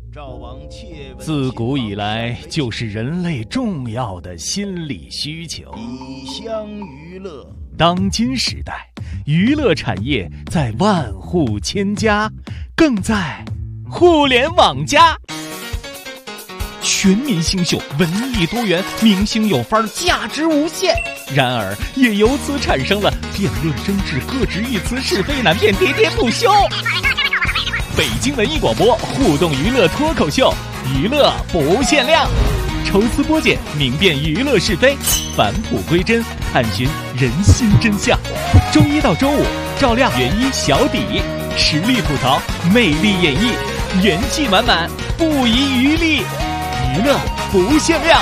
自古以来就是人类重要的心理需求。 以乡娱乐。 当今时代，娱乐产业在万户千家，更在互联网加。全民新秀，文艺多元，明星有范儿，价值无限。然而，也由此产生了辩论争执、各执一词、是非难辨、喋喋不休。北京文艺广播互动娱乐脱口秀，娱乐不限量，抽丝剥茧，明辨娱乐是非，返璞归真，探寻人心真相。周一到周五，照亮原一小底，实力吐槽，魅力演绎，元气满满，不遗余力，娱乐不限量。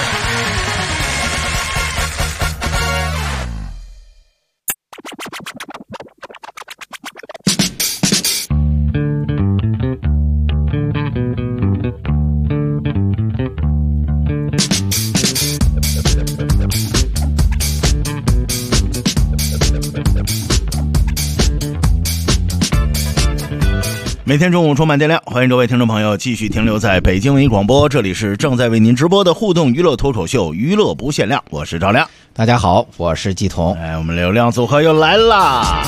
每天中午充满电量，欢迎各位听众朋友继续停留在北京文艺广播，这里是正在为您直播的互动娱乐脱口秀，娱乐不限量，我是赵亮。 大家好，我是季彤。 我们流量组合又来啦！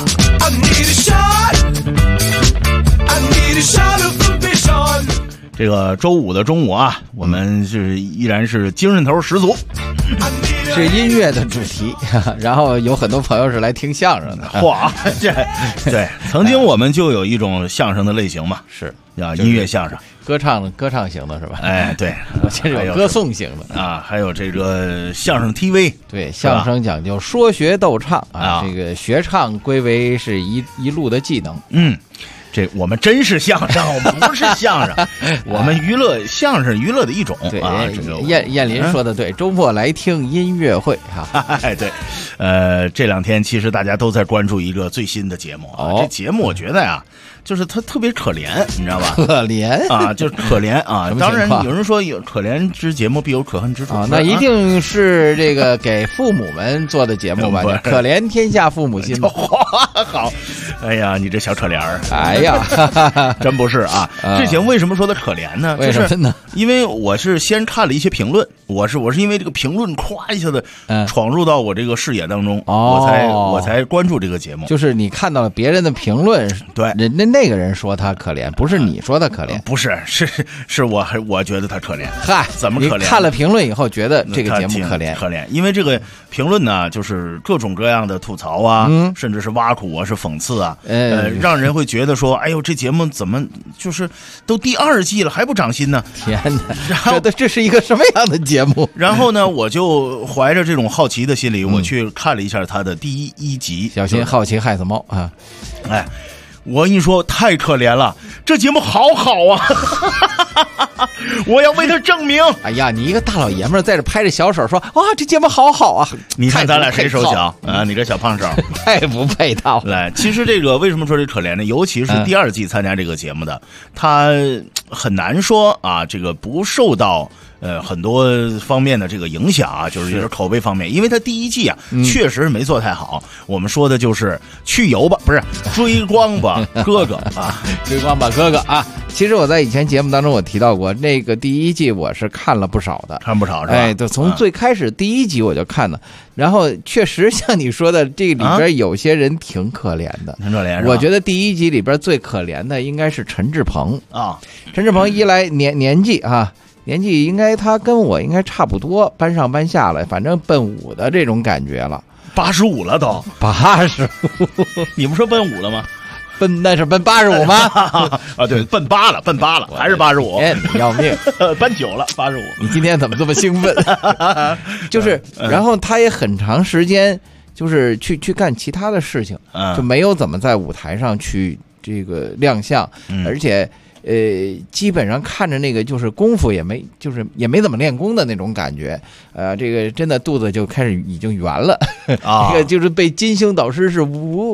这个周五的中午啊，我们依然是精神头十足。 是音乐的主题，然后有很多朋友是来听相声的。 哇，对，曾经我们就有一种相声的类型嘛， 是啊，音乐相声， 歌唱型的是吧？ 哎，对， 我现在有歌颂型的啊，还有这个相声 TV。 对，相声讲究说学逗唱啊，这个学唱归为是一路的技能。 嗯。这我们真是相声，我们不是相声，我们相声娱乐的一种。 对啊， 燕林说的对，周末来听音乐会哈。 对，这两天其实大家都在关注一个最新的节目啊，这节目我觉得呀，就是它特别可怜，你知道吧？ 可怜啊，就是可怜啊。当然有人说有可怜之节目必有可恨之处啊，那一定是这个给父母们做的节目吧？可怜天下父母心。 好，哎呀，你这小可怜儿， 哎呀， 真不是啊！这节目为什么说它可怜呢？ 为什么呢？ 因为我是先看了一些评论，我是因为这个评论咵一下子闯入到我这个视野当中，我才关注这个节目。 就是你看到了别人的评论， 对， 人家那个人说他可怜，不是你说他可怜， 不是，是我觉得他可怜。 嗨， 怎么可怜？ 你看了评论以后觉得这个节目可怜， 因为这个评论呢，就是各种各样的吐槽啊，甚至是挖苦啊，是讽刺啊，让人会觉得说，哎呦，这节目怎么就是都第2季了还不长心呢？ 天哪，这是一个什么样的节目？ 然后呢，我就怀着这种好奇的心理，我去看了一下它的第一集。 小心好奇害死猫啊！ 哎，我跟你说，太可怜了，这节目好啊！我要为他证明。 哎呀，你一个大老爷们在这拍着小手说，哇，这节目好啊！ 你看咱俩谁手小啊？你这小胖手， 太不配套。 来，其实这个为什么说这可怜呢？尤其是第2季参加这个节目的，他很难说啊，这个不受到很多方面的这个影响啊，就是口碑方面，因为他第1季啊，确实没做太好。我们说的就是去油吧，不是追光吧哥哥啊， 追光吧哥哥啊。其实我在以前节目当中我提到过，那个第1季我是看了不少的， 看不少是吧？ 哎，对，从最开始第1集我就看了，然后确实像你说的，这里边有些人挺可怜的， 挺可怜。 我觉得第1集里边最可怜的应该是陈志朋啊， 陈志朋一来年纪啊。年纪应该他跟我应该差不多，搬上搬下了，反正奔5的这种感觉了 ，85了都 ，85， 你不说奔5了吗？ 那是奔85吗？ 啊，对，奔8了，还是85。 哎，你要命， 奔9了，85。 你今天怎么这么兴奋？就是，然后他也很长时间就是去干其他的事情，就没有怎么在舞台上去这个亮相，而且。基本上看着那个就是功夫也没怎么练功的那种感觉，这个真的肚子就开始已经圆了，这个就是被金星导师是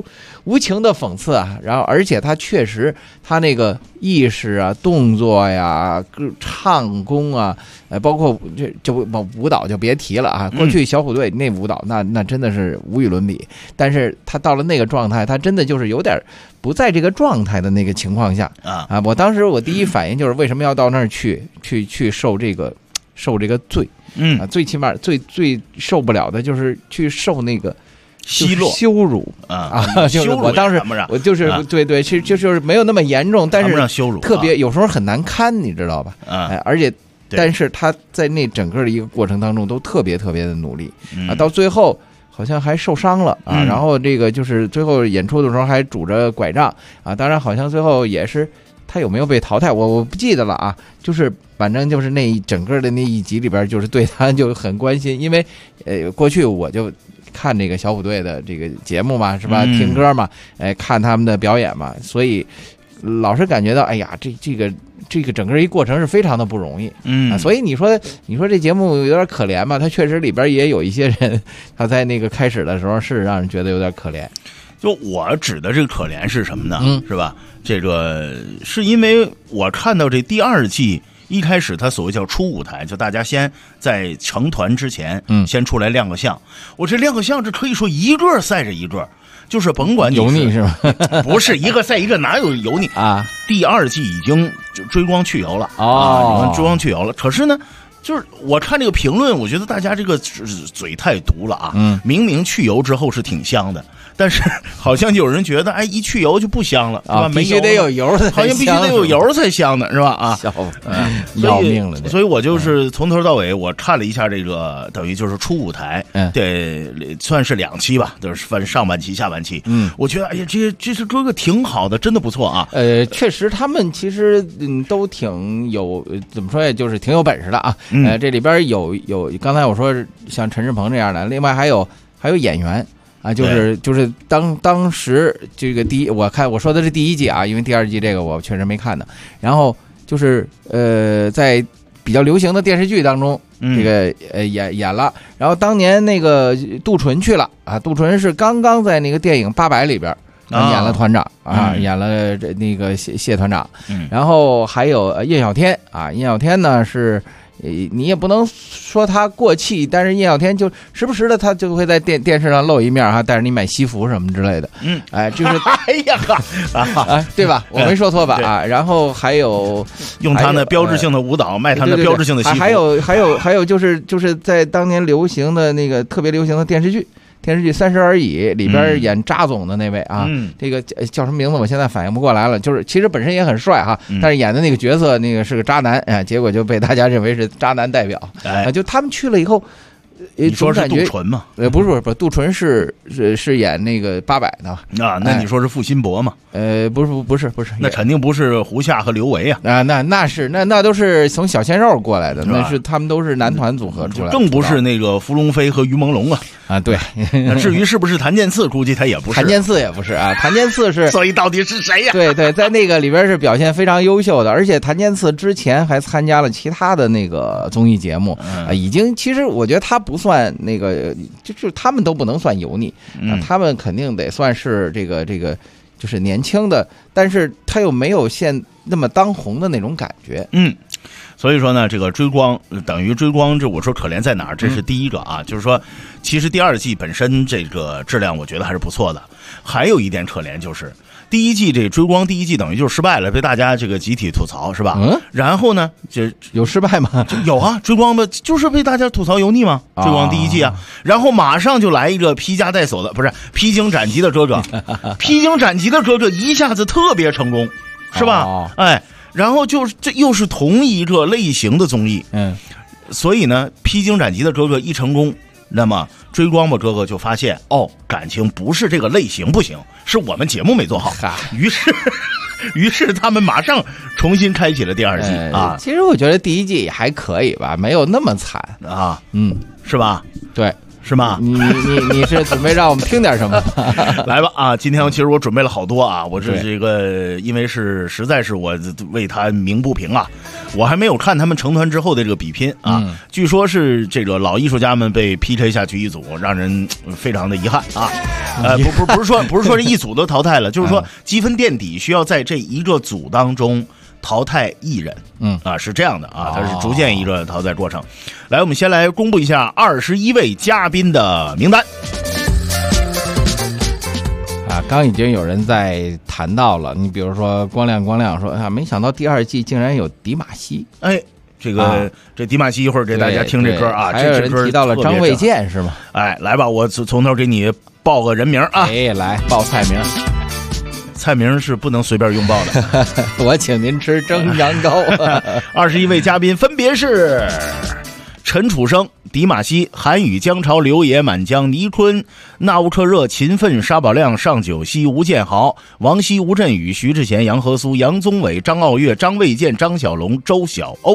无情的讽刺啊。然后而且他确实他那个意识啊、动作呀、唱功啊，包括就舞蹈就别提了啊。过去小虎队那舞蹈那真的是无与伦比，但是他到了那个状态，他真的就是有点不在这个状态的那个情况下啊。我当时我第一反应就是为什么要到那儿去受这个罪。最起码最受不了的就是去受那个奚落羞辱就是我当时我就是对就是没有那么严重，但是羞辱特别有时候很难堪，你知道吧？而且但是他在那整个的一个过程当中都特别的努力到最后好像还受伤了然后这个就是最后演出的时候还拄着拐杖当然好像最后也是他有没有被淘汰我不记得了啊，就是反正就是那整个的那一集里边就是对他就很关心，因为过去我就看这个小虎队的这个节目嘛，是吧？听歌嘛，看他们的表演嘛，所以老是感觉到哎呀这个整个一过程是非常的不容易所以你说这节目有点可怜吧，他确实里边也有一些人他在那个开始的时候是让人觉得有点可怜。 就我指的这个可怜是什么呢？是吧？这个是因为我看到这第2季一开始他所谓叫初舞台，就大家先在成团之前先出来亮个相。我这亮个相，这可以说一个赛着一个，就是甭管你油腻是吧？ 不是一个赛一个，哪有油腻啊？第 2季已经就追光去油了追光去油了。可是呢，就是我看这个评论，我觉得大家这个嘴太毒了啊！明明去油之后是挺香的，但是好像有人觉得，哎，一去油就不香了，是吧？ 必须得有油才香， 好像必须得有油才香呢，是吧？啊， 要命了！ 所以我就是从头到尾我看了一下这个，等于就是初舞台，对，算是2期吧，就是分上半期、下半期。我觉得，哎呀，这是哥哥挺好的，真的不错啊。 确实他们其实都挺有怎么说呀，就是挺有本事的啊。这里边有刚才我说像陈志朋这样的，另外还有演员啊，就是当时这个我说的是第1季啊，因为第2季这个我确实没看呢。然后就是在比较流行的电视剧当中，这个演了。然后当年那个杜淳去了啊，杜淳是刚刚在那个电影《800》里边演了团长演了那个谢团长。然后还有印小天啊，印小天呢是。你也不能说他过气，但是印小天就时不时的他就会在电视上露一面带着你买西服什么之类的。就是哎呀对吧？我没说错吧？然后还有用他那标志性的舞蹈卖他那标志性的西服。 还有就是在当年流行的那个特别流行的电视剧《30而已》里边演扎总的那位啊，这个叫什么名字？我现在反应不过来了。就是其实本身也很帅哈，但是演的那个角色那个是个渣男，结果就被大家认为是渣男代表。就他们去了以后， 你说是杜淳吗？ 不是，杜淳是演那个800的啊。那你说是付辛博吗？ 不是， 那肯定不是胡夏和刘维啊。 那都是从小鲜肉过来的，那是他们都是男团组合出来的， 更不是那个伏龙飞和于朦胧啊。对， 至于是不是谭健次，估计他也不是。 谭健次也不是啊，谭健次是。 所以到底是谁呀？ 对，在那个里边是表现非常优秀的，而且谭健次之前还参加了其他的那个综艺节目已经其实我觉得他不算那个，就是他们都不能算油腻他们肯定得算是这个就是年轻的，但是他又没有现那么当红的那种感觉。 所以说呢，这个追光等于追光，这我说可怜在哪儿？这是第一个啊，就是说，其实第2季本身这个质量我觉得还是不错的。还有一点可怜就是第1季这追光第1季等于就是失败了，被大家这个集体吐槽是吧？然后呢，就有失败吗？ 有啊，追光吧，就是被大家吐槽油腻嘛。追光第1季啊，然后马上就来一个披枷带锁的，不是披荆斩棘的哥哥，披荆斩棘的哥哥一下子特别成功，是吧？然后就是这又是同一个类型的综艺，所以呢，披荆斩棘的哥哥一成功，那么追光吧哥哥就发现感情不是这个类型不行，是我们节目没做好，于是他们马上重新开启了第2季啊。 其实我觉得第1季还可以吧，没有那么惨啊，是吧？ 对。 是吗？ 你是准备让我们听点什么？ 来吧啊！今天其实我准备了好多啊，我这个因为是实在是我为他鸣不平啊， 我还没有看他们成团之后的这个比拼啊，据说是这个老艺术家们被劈下去一组，让人非常的遗憾啊。不是说这一组都淘汰了，就是说积分垫底需要在这一个组当中淘汰一人，是这样的啊，它是逐渐一个淘汰过程。来，我们先来公布一下21位嘉宾的名单。 刚已经有人在谈到了，你比如说光亮说没想到第2季竟然有迪玛希， 这迪玛希一会儿给大家听这歌啊， 还有人提到了张卫健是吗？ 来吧，我从头给你报个人名啊， 来报菜名。 菜名是不能随便拥抱的。 我请您吃蒸羊羔。 21位嘉宾分别是陈楚生、迪玛希、韩宇、姜潮、刘野、满江、倪坤、纳乌克热、秦奋、沙宝亮、尚九熙、吴建豪、王希、吴镇宇、徐志贤、杨和苏、杨宗纬、张傲月、张卫健、张小龙、周晓鸥。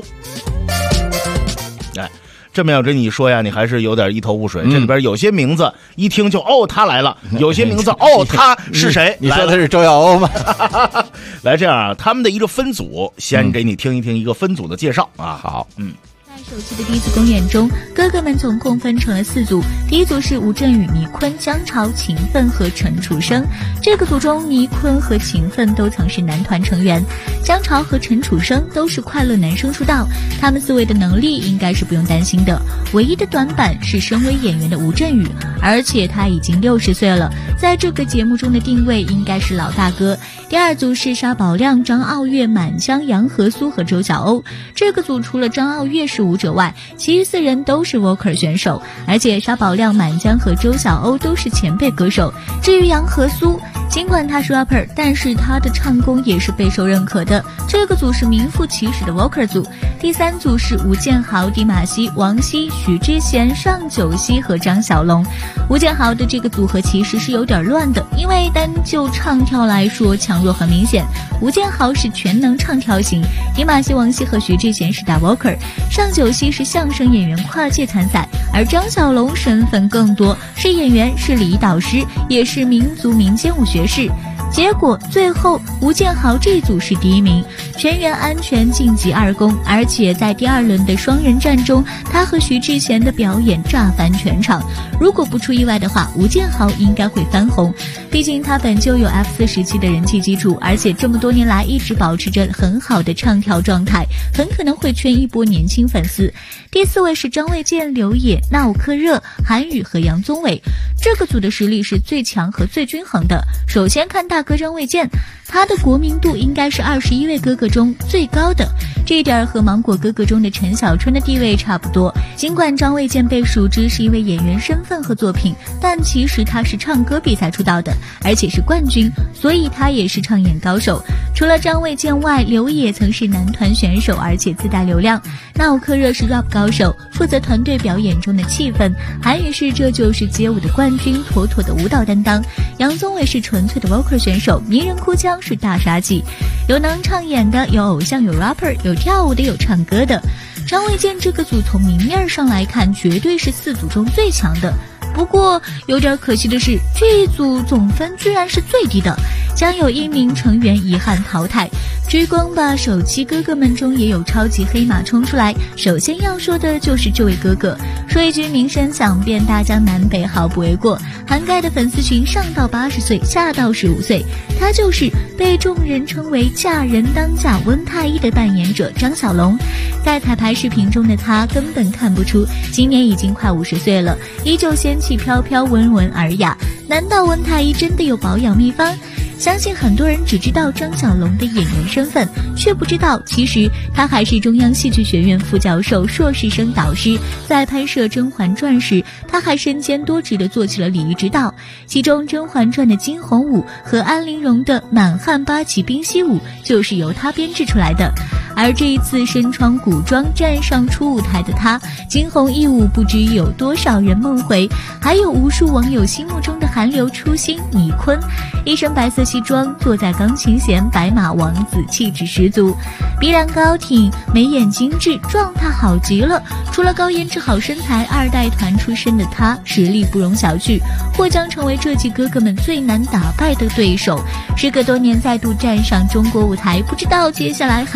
这么要跟你说呀，你还是有点一头雾水。这里边有些名字一听就他来了，有些名字他是谁？ 你说的是周晓鸥吗？ 来，这样他们的一个分组，先给你听一听一个分组的介绍啊。 好， 在首期的第一次公演中，哥哥们总共分成了4组。第一组是吴镇宇、倪坤、姜潮、秦奋和陈楚生。这个组中，倪坤和秦奋都曾是男团成员，姜潮和陈楚生都是快乐男生出道，他们4位的能力应该是不用担心的。唯一的短板是身为演员的吴镇宇，而且他已经60岁了，在这个节目中的定位应该是老大哥。第2组是沙宝亮、张傲月、满江、杨和苏和周晓鸥。这个组除了张傲月是舞者外，其余4人都是 Vocal 选手，而且沙宝亮、满江和周晓鸥都是前辈歌手。至于杨和苏，尽管他是 rapper， 但是他的唱功也是备受认可的。这个组是名副其实的 Vocal 组。第3组是吴建豪、迪玛希、王希、许志贤、尚九熙和张小龙。吴建豪的这个组合其实是有点乱的，因为单就唱跳来说强弱很明显。吴建豪是全能唱跳型，迪玛希、王希和许志贤是打 Vocal， 尚九熙是相声演员跨界参赛，而张小龙身份更多，是演员，是礼仪导师，也是民族民间舞学士。结果最后吴建豪这一组是第1名，全员安全晋级2公，而且在第2轮的双人战中，他和徐志贤的表演炸翻全场。如果不出意外的话，吴建豪应该会翻红，毕竟他本就有 F4 时期的人气基础，而且这么多年来一直保持着很好的唱跳状态，很可能会圈一波年轻粉丝。第4位是张卫健、刘野、纳乌克热、韩宇和杨宗纬。这个组的实力是最强和最均衡的。首先看大哥张卫健，他的国民度应该是21位哥哥中最高的，这一点和芒果哥哥中的陈小春的地位差不多。尽管张卫健被熟知是因为演员身份和作品，但其实他是唱歌比赛出道的，而且是冠军，所以他也是唱演高手。除了张卫健外，刘野曾是男团选手，而且自带流量。纳乌克热是 rap 高手，负责团队表演中的气氛。韩宇是这就是街舞的冠军，妥妥的舞蹈担当。杨宗纬是纯粹的 vocal 选手，迷人哭腔是大杀器。有能唱演的，有偶像，有 rapper， 有跳舞的，有唱歌的。张卫健这个组从明面上来看，绝对是4组中最强的。不过有点可惜的是，这一组总分居然是最低的，将有1名成员遗憾淘汰。追光吧首期哥哥们中也有超级黑马冲出来，首先要说的就是这位哥哥，说一句名声响遍大江南北毫不为过，涵盖的粉丝群上到80岁，下到15岁，他就是被众人称为嫁人当嫁温太医的扮演者张小龙。在彩排视频中的他根本看不出今年已经快50岁了，依旧仙气飘飘，温文尔雅。难道温太医真的有保养秘方？相信很多人只知道张小龙的演员身份，却不知道其实他还是中央戏剧学院副教授、硕士生导师。在拍摄《甄嬛传》时，他还身兼多职地做起了礼仪指导，其中《甄嬛传》的惊鸿舞和安陵容的满汉八旗冰溪舞就是由他编制出来的。而这一次身穿古装站上初舞台的他，惊鸿一舞不知有多少人梦回，还有无数网友心目中的韩流初心倪坤，一身白色西装坐在钢琴弦，白马王子气质十足，鼻梁高挺，眉眼精致，状态好极了。除了高颜值好身材，2代团出身的他实力不容小觑，或将成为这季哥哥们最难打败的对手。时隔多年再度站上中国舞台，不知道接下来还会有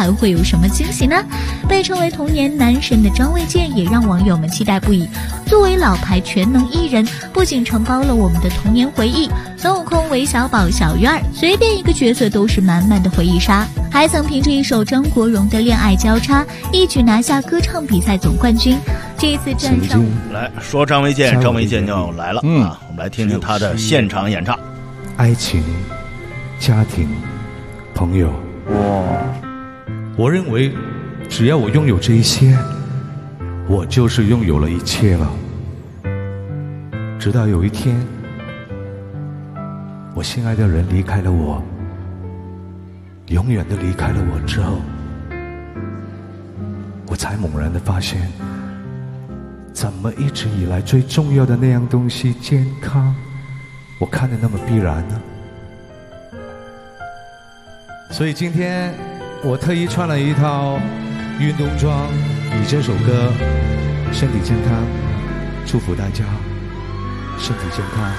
什么惊喜呢？被称为童年男神的张卫健也让网友们期待不已。作为老牌全能艺人，不仅承包了我们的童年回忆，孙悟空、韦小宝、小鱼儿，随便一个角色都是满满的回忆杀。还曾凭着一首张国荣的《恋爱交叉》一举拿下歌唱比赛总冠军。这一次站上来说张卫健就要来了啊！我们来听听他的现场演唱。 爱情、家庭、朋友，我认为只要我拥有这一些，我就是拥有了一切了。直到有一天，我心爱的人离开了我，永远的离开了我之后，我才猛然的发现，怎么一直以来最重要的那样东西健康，我看得那么必然呢？所以今天我特意穿了一套运动装，以这首歌身体健康，祝福大家身体健康。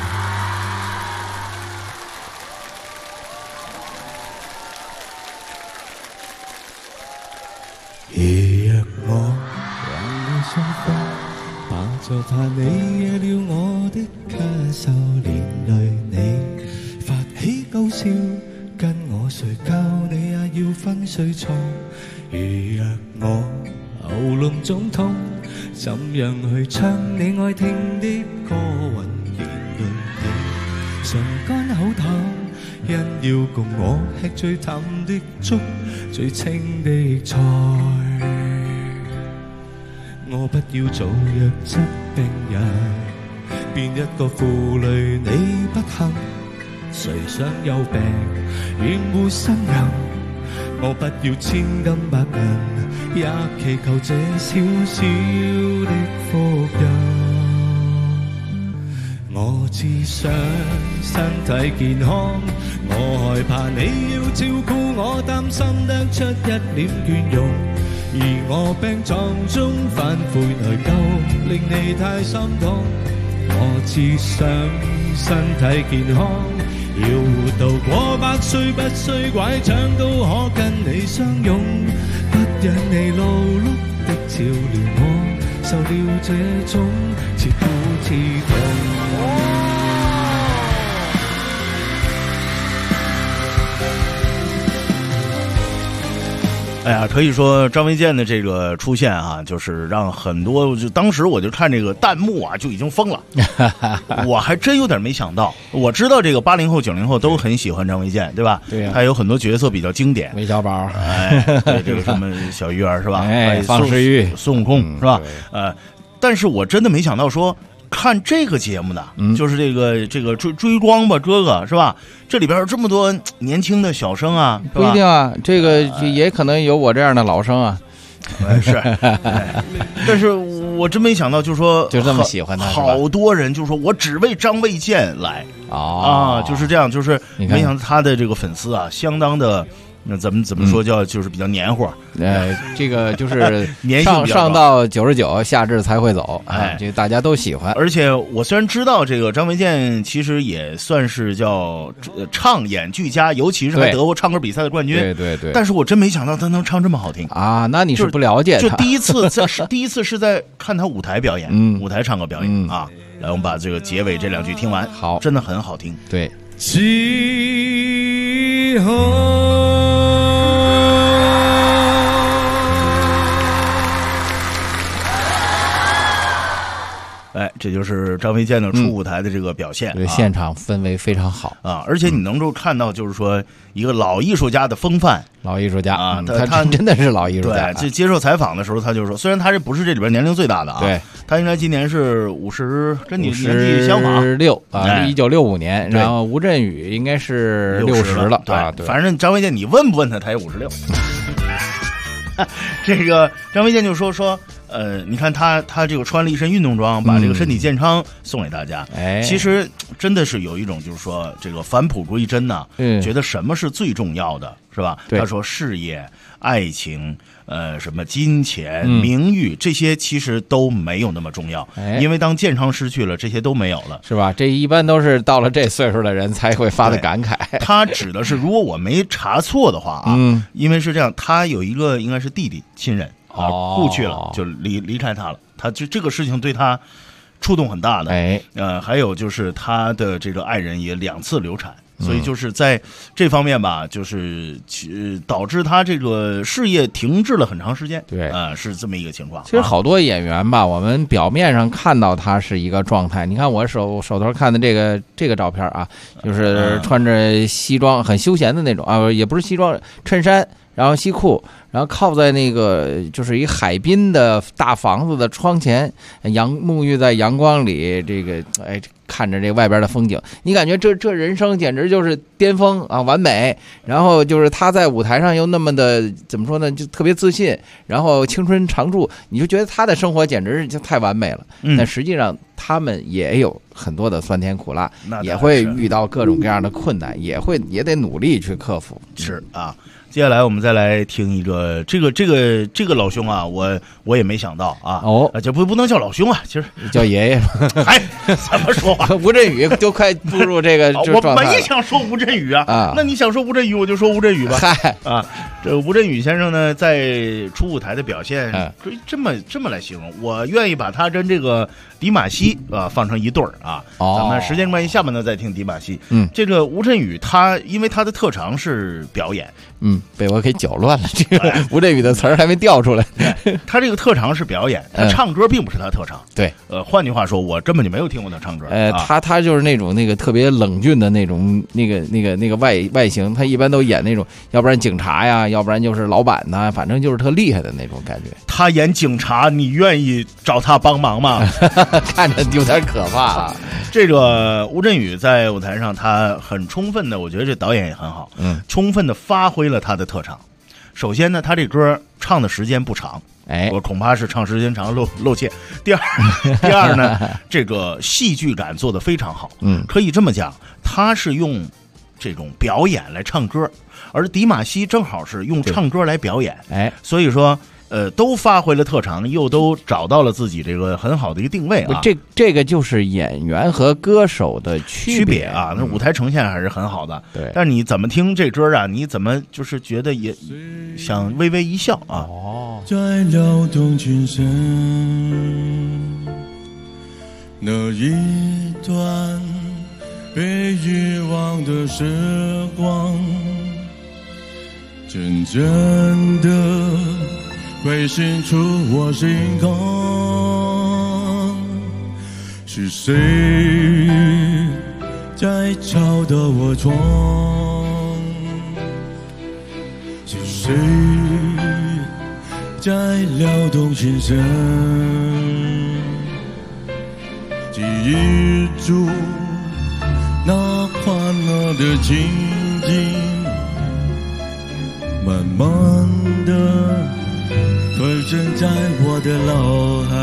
如若我讓你傷心，扮作怕你惹了我的咳嗽，連累你發起高燒，跟我誰教你也要分睡床。如若我喉嚨腫痛，怎樣去唱你愛聽的歌韻，言論你唇乾口淡，因要共我吃最淡的粥，最清的菜。我不要做弱質病人，變一個負累你不幸。誰想有病願活呻吟？我不要千金百銀，也祈求這小小的福蔭。我只想身體健康，我害怕你要照顧我，擔心得出一臉倦容。而我病床中反悔內疚，令你太心痛。我只想身體健康，要活到過100歲，不需拐杖都可跟你相擁，不讓你勞碌的照料我，受了這種切膚之痛。 哎呀，可以说张卫健的这个出现啊，就是让很多，就当时我就看这个弹幕啊，就已经疯了。我还真有点没想到，我知道这个80后、90后都很喜欢张卫健，对吧？ 对呀、 他有很多角色比较经典， 韦小宝， 哎，对这个什么小鱼儿是吧？ 哎，方世玉、 孙悟空、是吧？但是我真的没想到说。看这个节目的，就是这个追光吧哥哥是吧？这里边有这么多年轻的小生啊， 不一定啊，这个也可能有我这样的老生啊。 是，但是我真没想到，就是说就这么喜欢他， 好多人就说我只为张卫健来啊，就是这样，就是没想到他的这个粉丝啊，相当的。那怎么说叫就是比较黏糊？ 这个就是上到99，下至才会走，哎，这大家都喜欢。 而且我虽然知道这个张卫健其实也算是叫唱演俱佳，尤其是还得过唱歌比赛的冠军， 对， 但是我真没想到他能唱这么好听啊！那你是不了解他， 就第一次是在看他舞台表演，舞台唱歌表演啊。来，我们把这个结尾这2句听完， 好， 真的很好听。 对， 只好。 哎，这就是张卫健的初舞台的这个表现， 对，现场氛围非常好啊！而且你能够看到，就是说一个老艺术家的风范， 老艺术家啊， 他真的是老艺术家。 对，这接受采访的时候，他就说，虽然他这不是这里边年龄最大的啊， 对， 他应该今年是50，跟你年纪相仿 ，56啊，1965年，然后吴镇宇应该是60了， 对，反正张卫健你问不问他，他也56。这个张卫健就说你看他这个穿了一身运动装，把这个身体健康送给大家。其实真的是有一种就是说这个返璞归真呐，觉得什么是最重要的，是吧？他说事业、爱情。什么金钱、名誉这些其实都没有那么重要，因为当健康失去了，这些都没有了， 是吧？这一般都是到了这岁数的人才会发的感慨。 他指的是，如果我没查错的话啊，因为是这样，他有一个应该是弟弟亲人啊，故去了，就离开他了，他就这个事情对他触动很大的。还有就是他的这个爱人也2次流产。所以就是在这方面吧，就是导致他这个事业停滞了很长时间。对，是这么一个情况。 其实好多演员吧，我们表面上看到他是一个状态。你看我手头看的这个照片啊，就是穿着西装，很休闲的那种啊，也不是西装，衬衫，然后西裤，然后靠在那个就是一海滨的大房子的窗前，沐浴在阳光里，这个看着这外边的风景，你感觉这人生简直就是巅峰啊，完美。然后就是他在舞台上又那么的怎么说呢，就特别自信，然后青春常驻，你就觉得他的生活简直是就太完美了。但实际上他们也有很多的酸甜苦辣，也会遇到各种各样的困难，也得努力去克服。 是啊。接下来我们再来听一个这个老兄啊，我也没想到啊，就不能叫老兄啊，其实叫爷爷。 哎，怎么说话？ 吴镇宇都快步入这个我没想说吴镇宇啊，那你想说吴镇宇我就说吴镇宇吧。啊，这吴镇宇先生呢，在初舞台的表现，这么来形容，我愿意把他跟这个迪玛希放成一对儿啊。咱们时间关系，下半段再听迪玛希。这个吴镇宇他因为他的特长是表演。 被我给搅乱了。这个吴镇宇的词儿还没调出来。 他这个特长是表演，他唱歌并不是他特长。 对， 换句话说，我根本就没有听过他唱歌。 他就是那种那个特别冷峻的那种那个外形，他一般都演那种，要不然警察呀，要不然就是老板呐，反正就是特厉害的那种感觉。 他演警察，你愿意找他帮忙吗？ 看着有点可怕啊。 这个吴镇宇在舞台上，他很充分的，我觉得这导演也很好，充分的发挥了他的特长。首先呢，他这歌唱的时间不长，我恐怕是唱时间长露怯。第二呢，这个戏剧感做得非常好，可以这么讲，他是用这种表演来唱歌，而迪玛希正好是用唱歌来表演，所以说。都发挥了特长，又都找到了自己这个很好的一个定位啊。 这个就是演员和歌手的区别啊。那舞台呈现还是很好的。 对， 但是你怎么听这歌啊？你怎么就是觉得也想微微一笑啊？ 在撩动琴声，那一段被遗忘的时光，真正的。会伸出我心空，是谁在敲打我窗？是谁在撩动琴声？记忆住那欢乐的情景，慢慢的分身在我的脑海，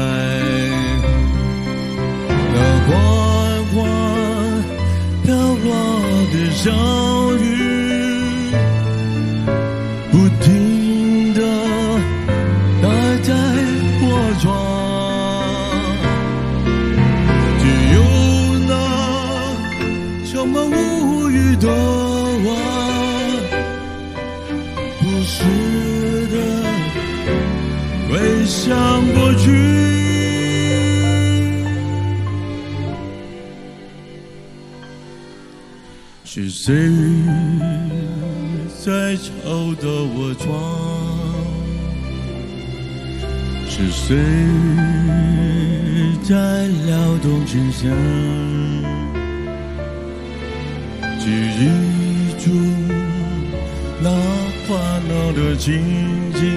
那缓缓飘落的小雨，不停地打在我窗，只有那充满无语的我，不时地回想过去，是谁在敲打我窗？是谁在撩动琴声？记忆中那欢乐的情景，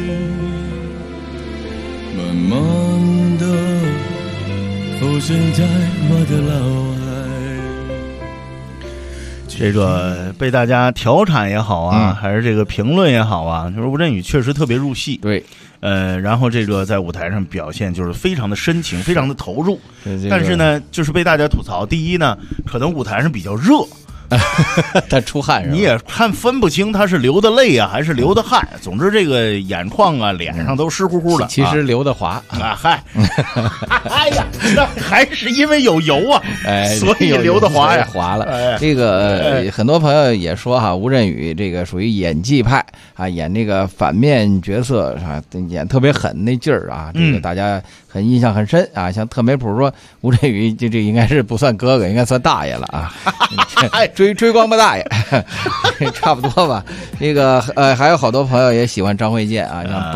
慢慢的浮现在我的脑海， 这个被大家调侃也好啊，还是这个评论也好啊，就是吴镇宇确实特别入戏。 对， 然后这个在舞台上表现就是非常的深情，非常的投入。但是呢，就是被大家吐槽，第一呢，可能舞台上比较热。 他出汗是吧？ 你也看分不清他是流的泪啊还是流的汗，总之这个眼眶啊脸上都湿乎乎的。 其实流的滑啊，嗨，哎呀，那还是因为有油啊，所以流的滑呀， 滑了。这个很多朋友也说哈，吴镇宇这个属于演技派啊，演那个反面角色啊，演特别狠那劲儿啊，这个大家很印象很深啊。像特梅普说，吴镇宇这应该是不算哥哥，应该算大爷了啊。追光吧大爷，差不多吧。这个还有好多朋友也喜欢张卫健啊，像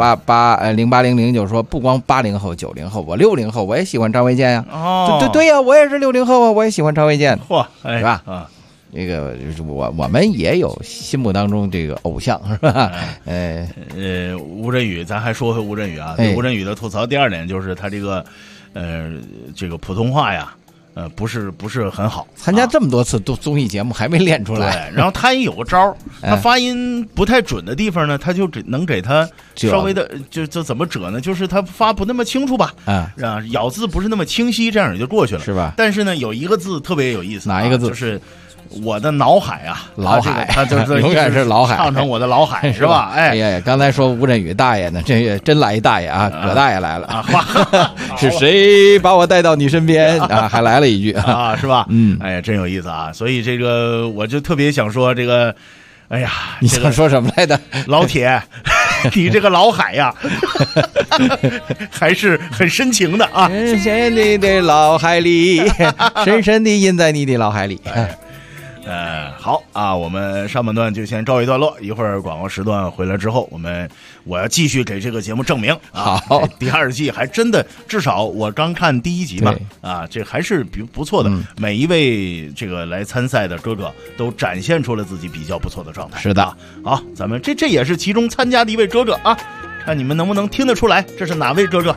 0800就说不光80后90后，我60后我也喜欢张卫健呀。对呀，我也是60后啊，我也喜欢张卫健， 嚯， 是吧？这个我们也有心目当中这个偶像是吧？ 吴镇宇，咱还说回吴镇宇啊，对吴镇宇的吐槽第二点就是他这个这个普通话呀。不是很好， 参加这么多次综艺节目还没练出来。 对，然后他也有个招，他发音不太准的地方呢，他就能给他稍微的就怎么折呢？就是他发不那么清楚吧，咬字不是那么清晰，这样也就过去了， 是吧？ 但是呢，有一个字特别有意思， 哪一个字？ 就是我的脑海啊， 老海， 他就是永远是老海， 唱成我的老海是吧？ 哎呀，刚才说吴镇宇大爷呢，这个真来一大爷啊，葛大爷来了啊，是谁把我带到你身边啊？还来了一句啊，是吧？哎呀，真有意思啊！所以这个我就特别想说这个，哎呀， 你想说什么来的？ 老铁，你这个老海呀，还是很深情的啊！ 深深的在脑海里，深深的印在你的脑海里。 好啊，我们上半段就先告一段落，一会儿广告时段回来之后，我要继续给这个节目证明啊。 好， 第二季还真的，至少我刚看第一集嘛，啊，这还是不错的。每一位这个来参赛的哥哥都展现出了自己比较不错的状态。 是的， 好，咱们这也是其中参加的一位哥哥啊，看你们能不能听得出来这是哪位哥哥。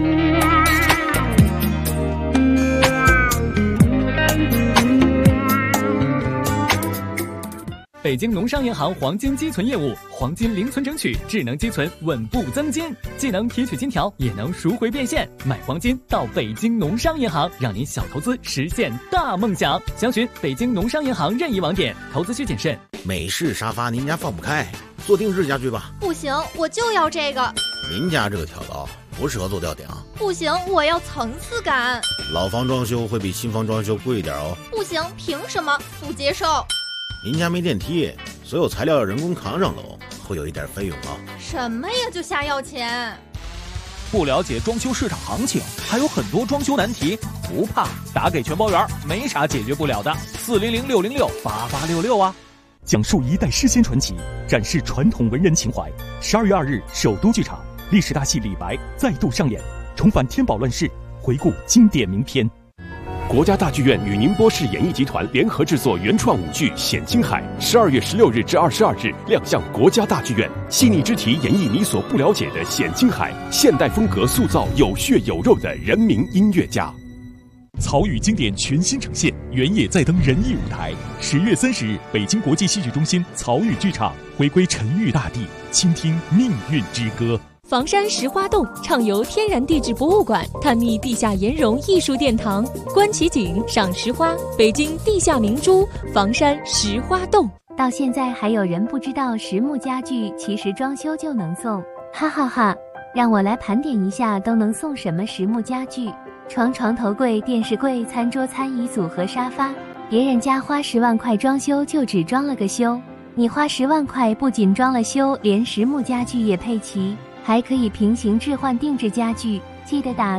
北京农商银行黄金积存业务，黄金零存整取，智能积存，稳步增金，既能提取金条，也能赎回变现。买黄金到北京农商银行，让您小投资实现大梦想。详询北京农商银行任意网点，投资需谨慎。 美式沙发您家放不开，做定制家具吧。 不行，我就要这个。 您家这个挑高不适合做吊顶。 不行，我要层次感。 老房装修会比新房装修贵一点哦。 不行，凭什么？不接受。 您家没电梯，所有材料要人工扛上楼，会有一点费用啊。 什么呀，就瞎要钱？ 不了解装修市场行情，还有很多装修难题，不怕，打给全包员，没啥解决不了的。400-606-8866啊！讲述一代诗仙传奇，展示传统文人情怀。12月2日，首都剧场历史大戏李白再度上演，重返天宝乱世，回顾经典名篇。 国家大剧院与宁波市演艺集团联合制作原创舞剧《显青海》，12月16日至22日亮相国家大剧院，细腻之题演绎你所不了解的显青海，现代风格塑造有血有肉的人民音乐家。 曹禺经典全新呈现，原野再登人艺舞台。10月30日，北京国际戏剧中心曹禺剧场回归沉郁大地，倾听命运之歌。 房山石花洞畅游天然地质博物馆，探秘地下岩溶艺术殿堂，观奇景，赏石花，北京地下明珠房山石花洞。 到现在还有人不知道实木家具其实装修就能送，哈哈哈！让我来盘点一下都能送什么实木家具：床、床头柜、电视柜、餐桌、餐椅组和沙发。别人家花10万块装修就只装了个修，你花10万块不仅装了修，连实木家具也配齐。还可以平行置换定制家具，记得打